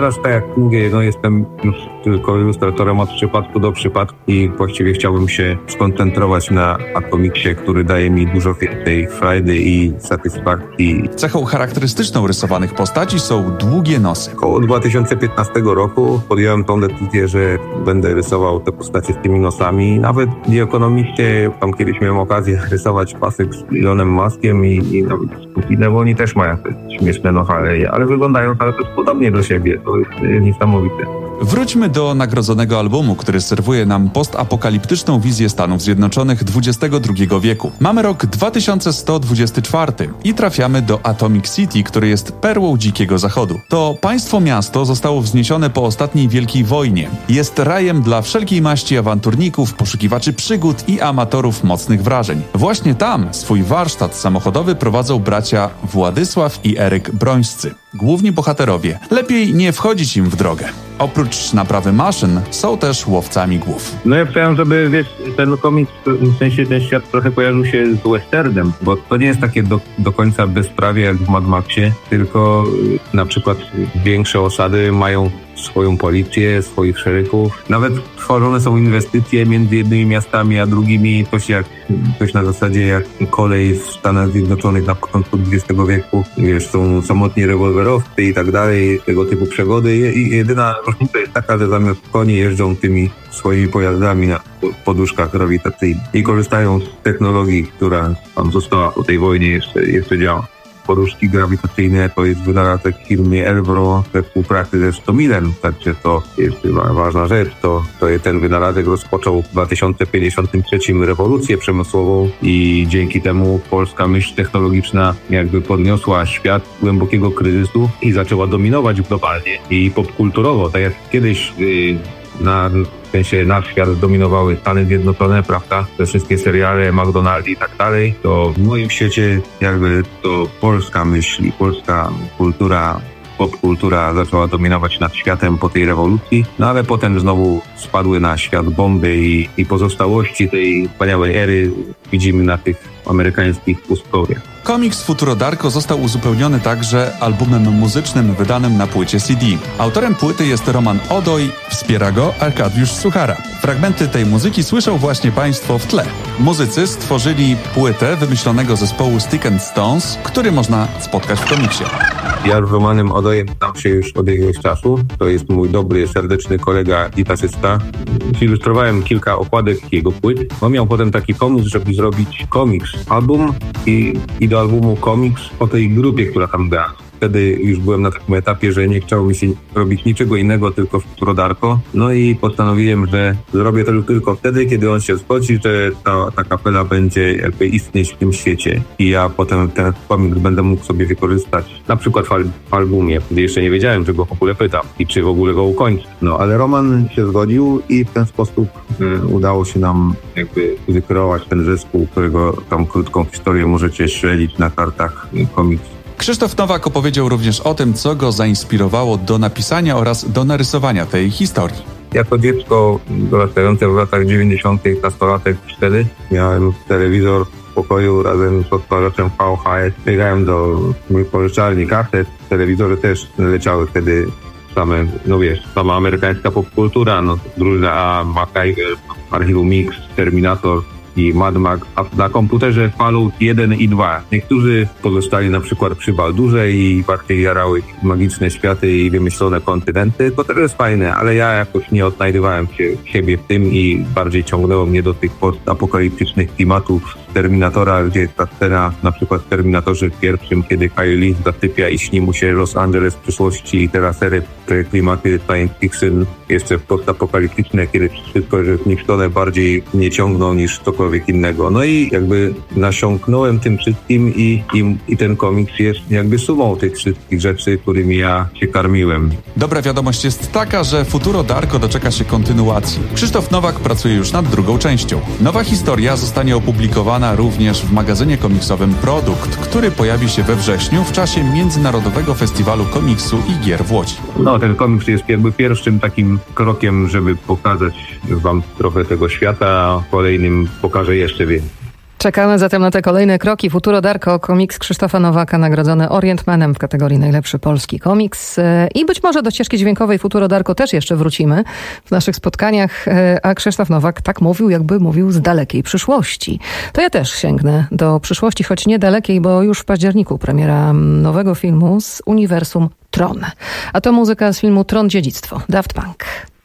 mówię, no jestem już tylko ilustratorem od przypadku do przypadku i właściwie chciałbym się skoncentrować na atomiksie, który daje mi dużo więcej frajdy i satysfakcji. Cechą charakterystyczną rysowanych postaci są długie nosy. Około dwa tysiące piętnastego roku podjąłem tą decyzję, że będę rysował te postacie z tymi nosami. Nawet w The Economiście tam kiedyś miałem okazję rysować pasek z Elonem Muskiem i, i nawet Putinę, bo oni też mają te śmieszne nohale, ale wyglądają ale też podobnie do siebie. To jest niesamowite. Wróćmy do nagrodzonego albumu, który serwuje nam postapokaliptyczną wizję Stanów Zjednoczonych dwudziestego drugiego wieku. Mamy rok dwa tysiące sto dwudziesty czwarty i trafiamy do Atomic City, który jest perłą dzikiego zachodu. To państwo-miasto zostało wzniesione po ostatniej wielkiej wojnie. Jest rajem dla wszelkiej maści awanturników, poszukiwaczy przygód i amatorów mocnych wrażeń. Właśnie tam swój warsztat samochodowy prowadzą bracia Władysław i Eryk Brońscy. Główni bohaterowie. Lepiej nie wchodzić im w drogę. Oprócz naprawy maszyn są też łowcami głów. No ja chciałem, żeby wiesz, ten komiks, w sensie ten świat trochę kojarzył się z westernem, bo to nie jest takie do, do końca bezprawie jak w Mad Maxie, tylko na przykład większe osady mają swoją policję, swoich szeryków. Nawet tworzone są inwestycje między jednymi miastami a drugimi, coś jak coś na zasadzie jak kolej w Stanach Zjednoczonych na początku dwudziestego wieku. Wiesz, są samotni rewolwerowcy i tak dalej, tego typu przygody. I jedyna różnica jest taka, że zamiast koni jeżdżą tymi swoimi pojazdami na poduszkach grawitacyjnych i korzystają z technologii, która tam została po tej wojnie jeszcze, jeszcze działa. Poduszki grawitacyjne to jest wynalazek firmy Elbro we współpracy ze Stomilem, także to jest chyba ważna rzecz. To, to ten wynalazek rozpoczął w dwa tysiące pięćdziesiątym trzecim rewolucję przemysłową i dzięki temu polska myśl technologiczna jakby podniosła świat głębokiego kryzysu i zaczęła dominować globalnie i popkulturowo, tak jak kiedyś yy, na w sensie nasz świat zdominowały Stany Zjednoczone, prawda? Te wszystkie seriale, McDonald's i tak dalej. To w moim świecie jakby to polska myśl i polska kultura, popkultura zaczęła dominować nad światem po tej rewolucji, no ale potem znowu spadły na świat bomby i, i pozostałości tej wspaniałej ery widzimy na tych amerykańskich pustkowiach. Komiks Futuro Darko został uzupełniony także albumem muzycznym wydanym na płycie C D. Autorem płyty jest Roman Odoj, wspiera go Arkadiusz Suchara. Fragmenty tej muzyki słyszą właśnie Państwo w tle. Muzycy stworzyli płytę wymyślonego zespołu Stick and Stones, który można spotkać w komiksie. Ja z Romanem Odojem znam się już od jakiegoś czasu. To jest mój dobry, serdeczny kolega gitarzysta. Zilustrowałem kilka okładek jego płyt. On miał potem taki pomysł, żeby zrobić komiks, album i, i do albumu komiks o tej grupie, która tam była. Wtedy już byłem na takim etapie, że nie chciało mi się robić niczego innego, tylko Futuro Darko. No i postanowiłem, że zrobię to tylko wtedy, kiedy on się zgodzi, że ta, ta kapela będzie jakby istnieć w tym świecie. I ja potem ten komiks będę mógł sobie wykorzystać, na przykład w, al- w albumie, gdy jeszcze nie wiedziałem, czy go w ogóle pytam i czy w ogóle go ukończę. No ale Roman się zgodził i w ten sposób y, udało się nam jakby wykreować ten zespół, którego tam krótką historię możecie śledzić na kartach y, komiksu. Krzysztof Nowak opowiedział również o tym, co go zainspirowało do napisania oraz do narysowania tej historii. Jako dziecko dorastające w latach dziewięćdziesiątych, nastolatek wtedy, miałem telewizor w pokoju razem z odtwarzaczem V H S. Biegałem do mój pożyczalni kaset. W telewizorze też leciały wtedy same, no wiesz, sama amerykańska popkultura, no Drużyna A, MacGyver, Archiwum Mix, Terminator i Mad Max, a na komputerze Fallout jeden i dwa. Niektórzy pozostali na przykład przy Baldurze i bardziej jarały magiczne światy i wymyślone kontynenty. To też jest fajne, ale ja jakoś nie odnajdywałem się siebie w tym i bardziej ciągnęło mnie do tych postapokaliptycznych klimatów Terminatora, gdzie jest ta scena na przykład w Terminatorze pierwszym, kiedy Kyle Reese zasypia i śni mu się Los Angeles w przyszłości i teraz te klimaty science fiction jeszcze postapokaliptyczne, kiedy wszystko jest zniszczone, bardziej nie ciągną niż cokolwiek innego. No i jakby nasiąknąłem tym wszystkim i, i, i ten komiks jest jakby sumą tych wszystkich rzeczy, którymi ja się karmiłem. Dobra wiadomość jest taka, że Futuro Darko doczeka się kontynuacji. Krzysztof Nowak pracuje już nad drugą częścią. Nowa historia zostanie opublikowana również w magazynie komiksowym Produkt, który pojawi się we wrześniu w czasie Międzynarodowego Festiwalu Komiksu i Gier w Łodzi. No, ten komiks jest jakby pierwszym takim krokiem, żeby pokazać wam trochę tego świata, a kolejnym pokażę jeszcze więcej. Czekamy zatem na te kolejne kroki. Futuro Darko, komiks Krzysztofa Nowaka, nagrodzony Orientmanem w kategorii najlepszy polski komiks. I być może do ścieżki dźwiękowej Futuro Darko też jeszcze wrócimy w naszych spotkaniach, a Krzysztof Nowak tak mówił, jakby mówił z dalekiej przyszłości. To ja też sięgnę do przyszłości, choć niedalekiej, bo już w październiku premiera nowego filmu z uniwersum Tron. A to muzyka z filmu Tron Dziedzictwo, Daft Punk.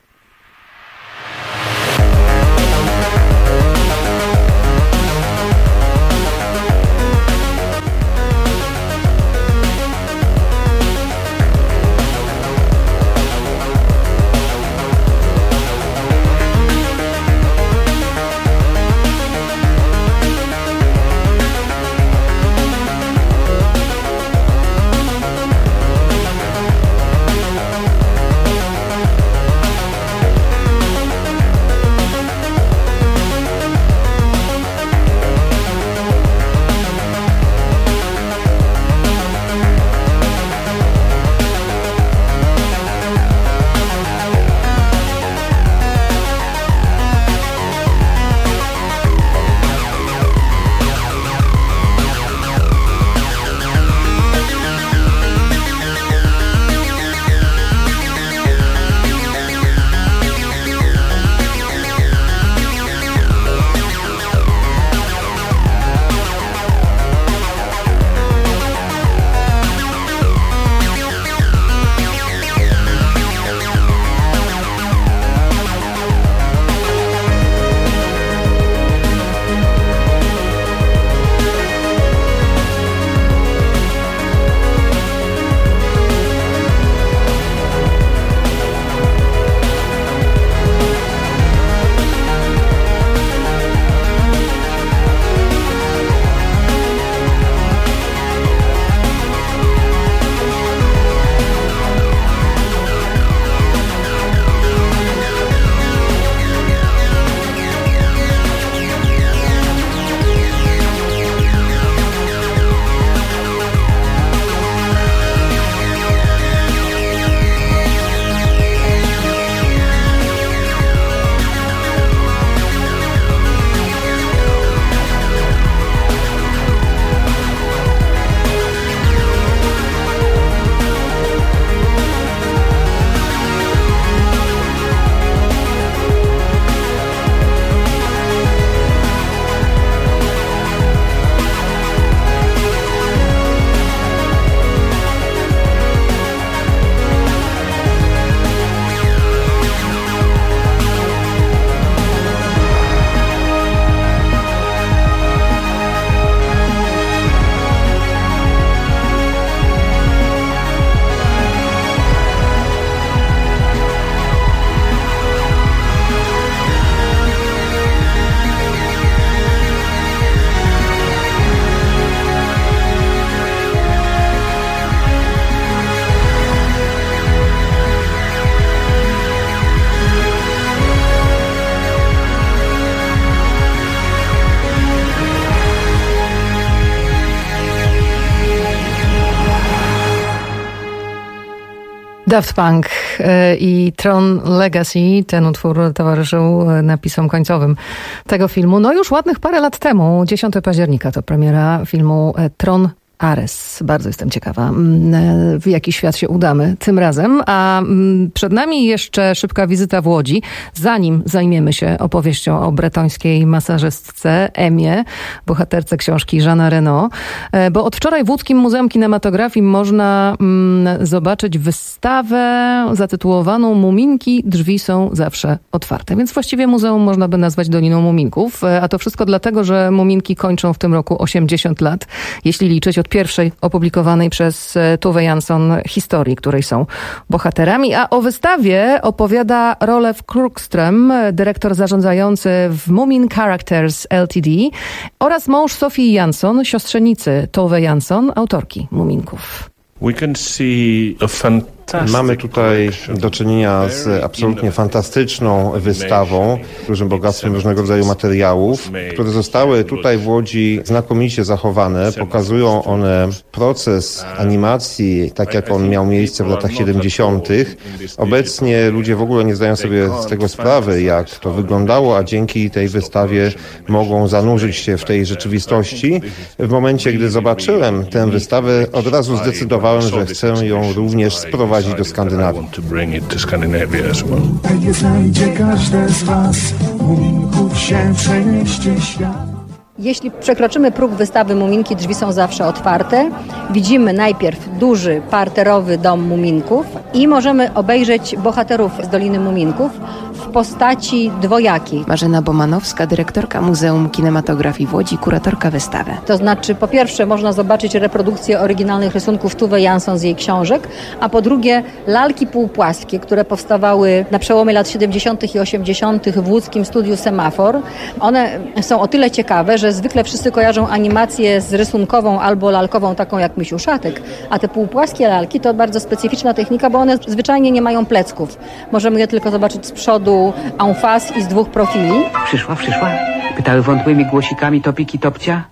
Daft Punk i Tron Legacy, ten utwór towarzyszył napisom końcowym tego filmu. No już ładnych parę lat temu, dziesiątego października to premiera filmu Tron Ares. Bardzo jestem ciekawa, w jaki świat się udamy tym razem. A przed nami jeszcze szybka wizyta w Łodzi, zanim zajmiemy się opowieścią o bretońskiej masażystce Emie, bohaterce książki Jeana Reno. Bo od wczoraj w Łódzkim Muzeum Kinematografii można zobaczyć wystawę zatytułowaną Muminki, drzwi są zawsze otwarte. Więc właściwie muzeum można by nazwać Doliną Muminków. A to wszystko dlatego, że Muminki kończą w tym roku osiemdziesiąt lat, jeśli liczyć od pierwszej opublikowanej przez Tove Jansson historii, której są bohaterami. A o wystawie opowiada Rolf Krukström, dyrektor zarządzający w Moomin Characters L T D oraz mąż Sofii Jansson, siostrzenicy Tove Jansson, autorki Muminków. We can see a fantastic Mamy tutaj do czynienia z absolutnie fantastyczną wystawą, z dużym bogactwem różnego rodzaju materiałów, które zostały tutaj w Łodzi znakomicie zachowane. Pokazują one proces animacji, tak jak on miał miejsce w latach siedemdziesiątych. Obecnie ludzie w ogóle nie zdają sobie z tego sprawy, jak to wyglądało, a dzięki tej wystawie mogą zanurzyć się w tej rzeczywistości. W momencie, gdy zobaczyłem tę wystawę, od razu zdecydowałem, że chcę ją również sprowadzić do Skandynawii. Nie znajdzie każde z was, muminków się przenieście świat. Jeśli przekroczymy próg wystawy Muminki, drzwi są zawsze otwarte. Widzimy najpierw duży parterowy dom muminków i możemy obejrzeć bohaterów z Doliny Muminków w postaci dwojakiej. Marzena Bomanowska, dyrektorka Muzeum Kinematografii w Łodzi, kuratorka wystawy. To znaczy, po pierwsze można zobaczyć reprodukcję oryginalnych rysunków Tuve Jansson z jej książek, a po drugie lalki półpłaskie, które powstawały na przełomie lat siedemdziesiątych i osiemdziesiątych w łódzkim studiu Semafor. One są o tyle ciekawe, że zwykle wszyscy kojarzą animację z rysunkową albo lalkową, taką jak Misiuszatek, a te półpłaskie lalki to bardzo specyficzna technika, bo one zwyczajnie nie mają plecków. Możemy je tylko zobaczyć z przodu en face i z dwóch profili. Przyszła, przyszła. Pytały wątłymi głosикami Topik i Topcia.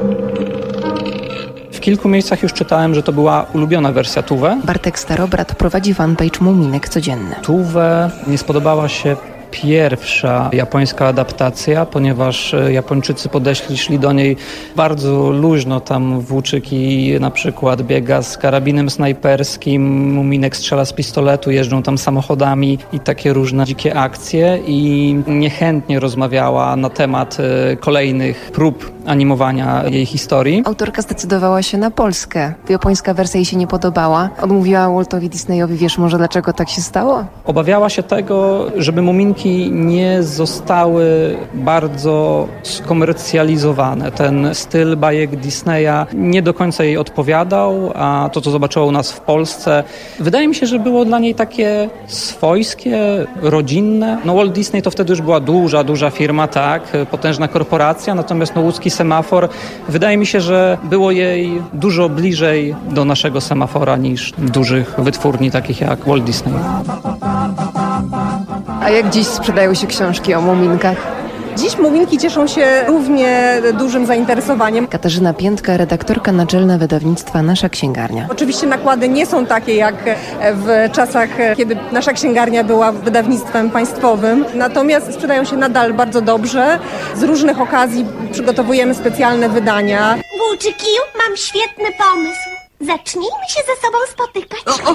W kilku miejscach już czytałem, że to była ulubiona wersja Tuve. Bartek Starobrat prowadzi fanpage Muminek Codzienny. Tuve nie spodobała się pierwsza japońska adaptacja, ponieważ Japończycy podeszli do niej bardzo luźno. Tam Włóczyki na przykład biega z karabinem snajperskim, Muminek strzela z pistoletu, jeżdżą tam samochodami i takie różne dzikie akcje i niechętnie rozmawiała na temat kolejnych prób animowania jej historii. Autorka zdecydowała się na Polskę. Japońska wersja jej się nie podobała. Odmówiła Waltowi Disneyowi. Wiesz może dlaczego tak się stało? Obawiała się tego, żeby Muminki nie zostały bardzo skomercjalizowane. Ten styl bajek Disneya nie do końca jej odpowiadał, a to, co zobaczyła u nas w Polsce, wydaje mi się, że było dla niej takie swojskie, rodzinne. No Walt Disney to wtedy już była duża, duża firma, tak, potężna korporacja, natomiast no łódzki Semafor, wydaje mi się, że było jej dużo bliżej do naszego Semafora niż dużych wytwórni takich jak Walt Disney. A jak dziś sprzedają się książki o muminkach? Dziś Muminki cieszą się równie dużym zainteresowaniem. Katarzyna Piętka, redaktorka naczelna wydawnictwa Nasza Księgarnia. Oczywiście nakłady nie są takie jak w czasach, kiedy Nasza Księgarnia była wydawnictwem państwowym. Natomiast sprzedają się nadal bardzo dobrze. Z różnych okazji przygotowujemy specjalne wydania. Włóczykiju, mam świetny pomysł. Zacznijmy się ze sobą spotykać. O, o.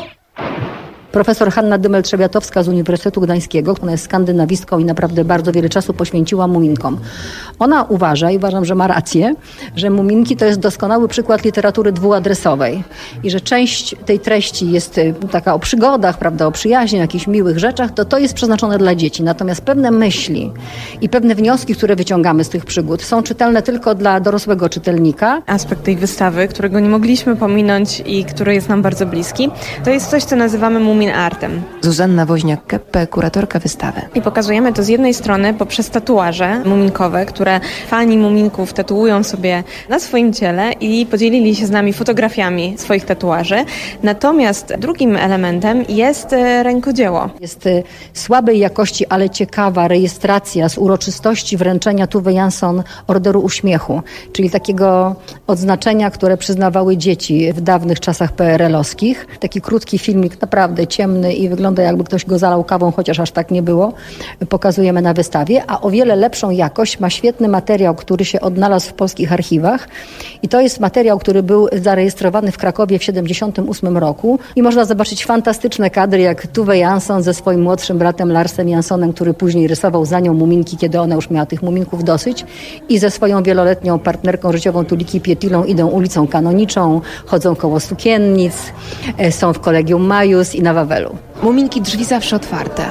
Profesor Hanna Dymel-Trzebiatowska z Uniwersytetu Gdańskiego, ona jest skandynawistką i naprawdę bardzo wiele czasu poświęciła muminkom. Ona uważa, i uważam, że ma rację, że muminki to jest doskonały przykład literatury dwuadresowej i że część tej treści jest taka o przygodach, prawda, o przyjaźni, o jakichś miłych rzeczach, to to jest przeznaczone dla dzieci. Natomiast pewne myśli i pewne wnioski, które wyciągamy z tych przygód, są czytelne tylko dla dorosłego czytelnika. Aspekt tej wystawy, którego nie mogliśmy pominąć i który jest nam bardzo bliski, to jest coś, co nazywamy mumin artem. Zuzanna Woźniak-Keppe, kuratorka wystawy. I pokazujemy to z jednej strony poprzez tatuaże muminkowe, które fani muminków tatuują sobie na swoim ciele i podzielili się z nami fotografiami swoich tatuaży. Natomiast drugim elementem jest rękodzieło. Jest słabej jakości, ale ciekawa rejestracja z uroczystości wręczenia Tuve Jansson Orderu Uśmiechu, czyli takiego odznaczenia, które przyznawały dzieci w dawnych czasach P R L-owskich. Taki krótki filmik, naprawdę ciemny i wygląda jakby ktoś go zalał kawą, chociaż aż tak nie było. Pokazujemy na wystawie, a o wiele lepszą jakość ma świetny materiał, który się odnalazł w polskich archiwach i to jest materiał, który był zarejestrowany w Krakowie w siedemdziesiątym ósmym roku i można zobaczyć fantastyczne kadry, jak Tuve Jansson ze swoim młodszym bratem Larsem Janssonem, który później rysował za nią muminki, kiedy ona już miała tych muminków dosyć, i ze swoją wieloletnią partnerką życiową Tuliki Pietilą idą ulicą Kanoniczą, chodzą koło sukiennic, są w Kolegium Majus i na Wawelu. Muminki, drzwi zawsze otwarte.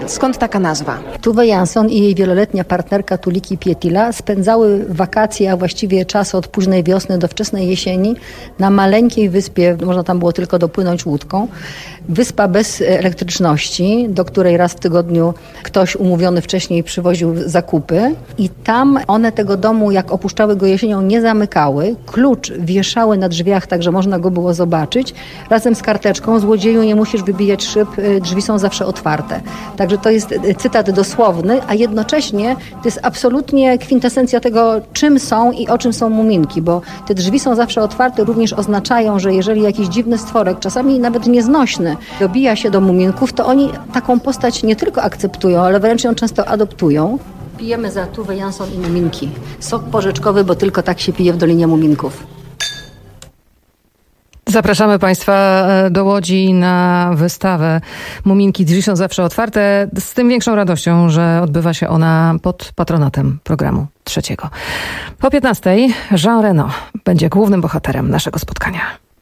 Skąd taka nazwa? Tove Jansson i jej wieloletnia partnerka Tuliki Pietila spędzały wakacje, a właściwie czas od późnej wiosny do wczesnej jesieni na maleńkiej wyspie, można tam było tylko dopłynąć łódką. Wyspa bez elektryczności, do której raz w tygodniu ktoś umówiony wcześniej przywoził zakupy i tam one tego domu, jak opuszczały go jesienią, nie zamykały. Klucz wieszały na drzwiach, tak że można go było zobaczyć. Razem z karteczką: złodzieju, nie musisz wybijać szyb, drzwi są zawsze otwarte. Także to jest cytat dosłowny, a jednocześnie to jest absolutnie kwintesencja tego, czym są i o czym są muminki, bo te drzwi są zawsze otwarte, również oznaczają, że jeżeli jakiś dziwny stworek, czasami nawet nieznośny, dobija się do muminków, to oni taką postać nie tylko akceptują, ale wręcz ją często adoptują. Pijemy za Tove Jansson i muminki. Sok porzeczkowy, bo tylko tak się pije w Dolinie Muminków. Zapraszamy Państwa do Łodzi na wystawę Muminki. Drzwi są zawsze otwarte. Z tym większą radością, że odbywa się ona pod patronatem programu trzeciego. Po piętnastej Jean Reno będzie głównym bohaterem naszego spotkania.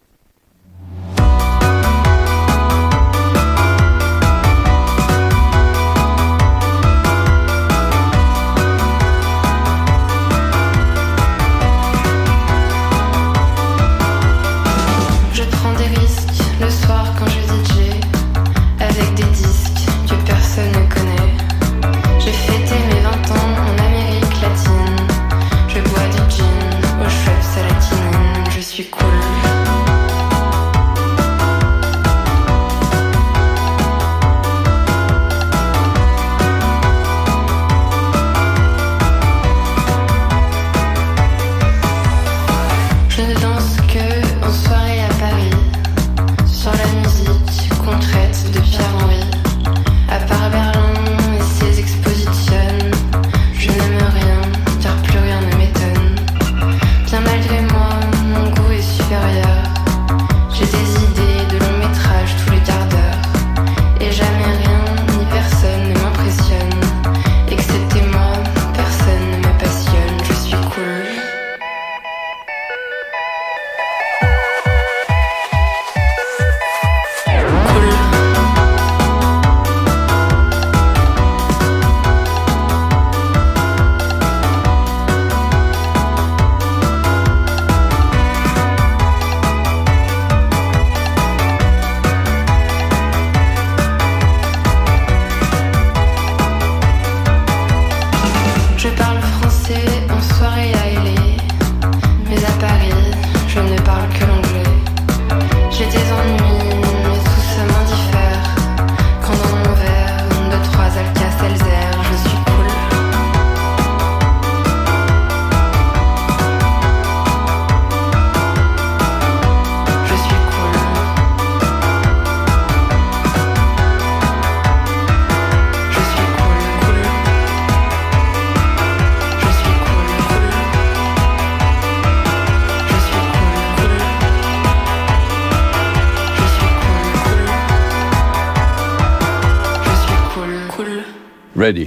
Ready.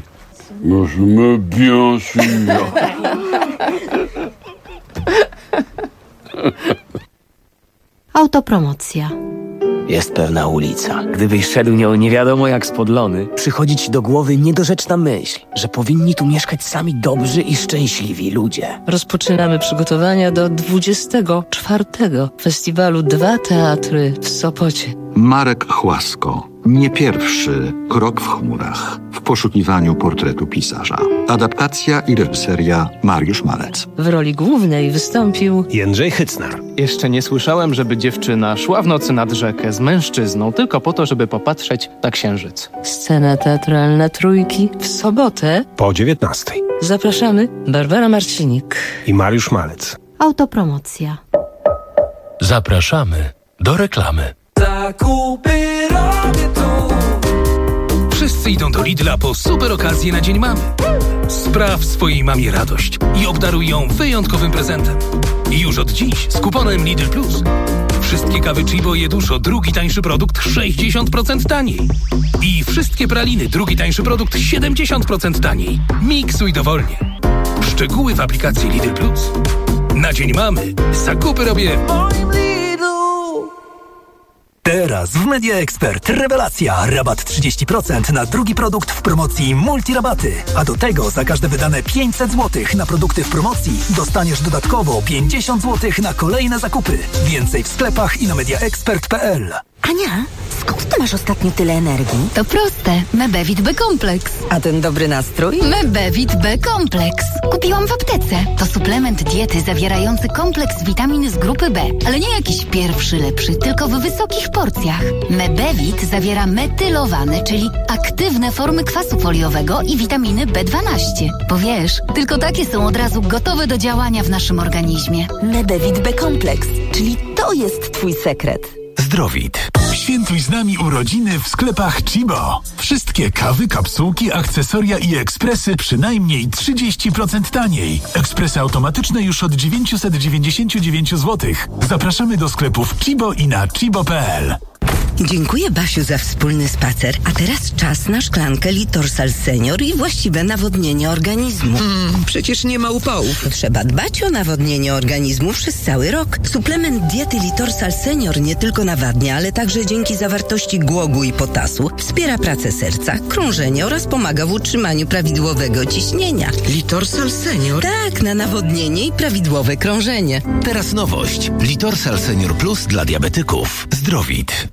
Możemy bien sûr. Autopromocja. Jest pewna ulica. Gdybyś szedł nią nie wiadomo jak spod lony, przychodzi ci do głowy niedorzeczna myśl, że powinni tu mieszkać sami dobrzy i szczęśliwi ludzie. Rozpoczynamy przygotowania do dwudziestego czwartego festiwalu Dwa Teatry w Sopocie. Marek Chłasko. Nie pierwszy krok w chmurach w poszukiwaniu portretu pisarza. Adaptacja i reżyseria Mariusz Malec. W roli głównej wystąpił Jędrzej Hycnar. Jeszcze nie słyszałem, żeby dziewczyna szła w nocy nad rzekę z mężczyzną tylko po to, żeby popatrzeć na księżyc. Scena teatralna Trójki w sobotę po dziewiętnastej. Zapraszamy Barbara Marcinik i Mariusz Malec. Autopromocja. Zapraszamy do reklamy. Zakupy robię tu. Wszyscy idą do Lidla po super okazję na Dzień Mamy. Spraw swojej mamie radość i obdaruj ją wyjątkowym prezentem. I już od dziś z kuponem Lidl Plus. Wszystkie kawy Chibo Jeduszo, drugi tańszy produkt sześćdziesiąt procent taniej. I wszystkie praliny, drugi tańszy produkt siedemdziesiąt procent taniej. Miksuj dowolnie. Szczegóły w aplikacji Lidl Plus. Na Dzień Mamy zakupy robię w moim Lidlu. Teraz w Media Expert rewelacja. Rabat trzydzieści procent na drugi produkt w promocji Multirabaty. A do tego za każde wydane pięćset złotych na produkty w promocji dostaniesz dodatkowo pięćdziesiąt złotych na kolejne zakupy. Więcej w sklepach i na media expert kropka p l. Ania, skąd ty masz ostatnio tyle energii? To proste. Mebevit B-Kompleks. A ten dobry nastrój? Mebevit B-Kompleks. Kupiłam w aptece. To suplement diety zawierający kompleks witamin z grupy B. Ale nie jakiś pierwszy lepszy, tylko w wysokich porcjach. Mebevit zawiera metylowane, czyli aktywne formy kwasu foliowego i witaminy B dwanaście. Bo wiesz, tylko takie są od razu gotowe do działania w naszym organizmie. Mebevit B-Kompleks, czyli to jest twój sekret. Zdrowit. Świętuj z nami urodziny w sklepach Chibo. Wszystkie kawy, kapsułki, akcesoria i ekspresy przynajmniej trzydzieści procent taniej. Ekspresy automatyczne już od dziewięćset dziewięćdziesiąt dziewięć złotych. Zapraszamy do sklepów Chibo i na chibo kropka p l. Dziękuję, Basiu, za wspólny spacer. A teraz czas na szklankę Litorsal Senior i właściwe nawodnienie organizmu. Mm, przecież nie ma upałów. Trzeba dbać o nawodnienie organizmu przez cały rok. Suplement diety Litorsal Senior nie tylko nawadnia, ale także dzięki zawartości głogu i potasu wspiera pracę serca, krążenie oraz pomaga w utrzymaniu prawidłowego ciśnienia. Litorsal Senior? Tak, na nawodnienie i prawidłowe krążenie. Teraz nowość. Litorsal Senior Plus dla diabetyków. Zdrowit.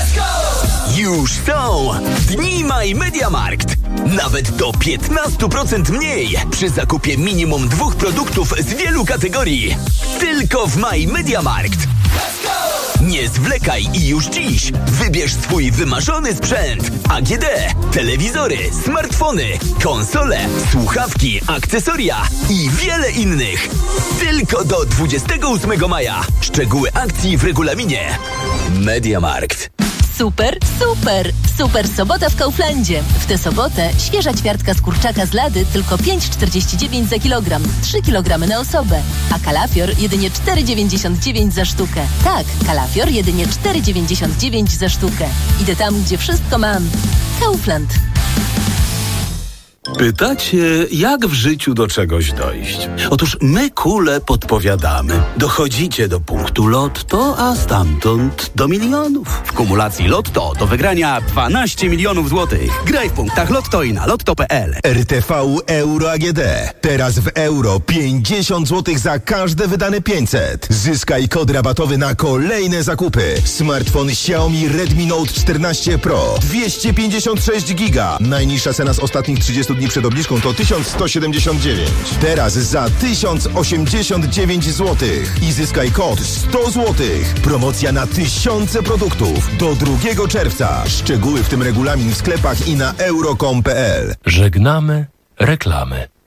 Już są Dni My Mediamarkt. Nawet do piętnaście procent mniej przy zakupie minimum dwóch produktów z wielu kategorii. Tylko w My Mediamarkt. Nie zwlekaj i już dziś wybierz swój wymarzony sprzęt. A G D, telewizory, smartfony, konsole, słuchawki, akcesoria i wiele innych. Tylko do dwudziestego ósmego maja. Szczegóły akcji w regulaminie. Mediamarkt. Super, super! Super sobota w Kauflandzie. W tę sobotę świeża ćwiartka z kurczaka z lady tylko pięć czterdzieści dziewięć za kilogram, trzy kilogramy na osobę. A kalafior jedynie cztery dziewięćdziesiąt dziewięć za sztukę. Tak, kalafior jedynie cztery dziewięćdziesiąt dziewięć za sztukę. Idę tam, gdzie wszystko mam. Kaufland. Pytacie, jak w życiu do czegoś dojść? Otóż my kule podpowiadamy. Dochodzicie do punktu Lotto, a stamtąd do milionów. W kumulacji Lotto do wygrania dwanaście milionów złotych. Graj w punktach Lotto i na lotto kropka p l. R T V Euro A G D. Teraz w euro pięćdziesiąt złotych za każde wydane pięćset. Zyskaj kod rabatowy na kolejne zakupy. Smartfon Xiaomi Redmi Note czternaście Pro. dwieście pięćdziesiąt sześć giga. Najniższa cena z ostatnich trzydziestu dni przed obniżką to tysiąc sto siedemdziesiąt dziewięć. Teraz za tysiąc osiemdziesiąt dziewięć złotych. I zyskaj kod sto złotych. Promocja na tysiące produktów. Do drugiego czerwca. Szczegóły w tym regulamin w sklepach i na euro kropka com kropka p l. Żegnamy reklamy.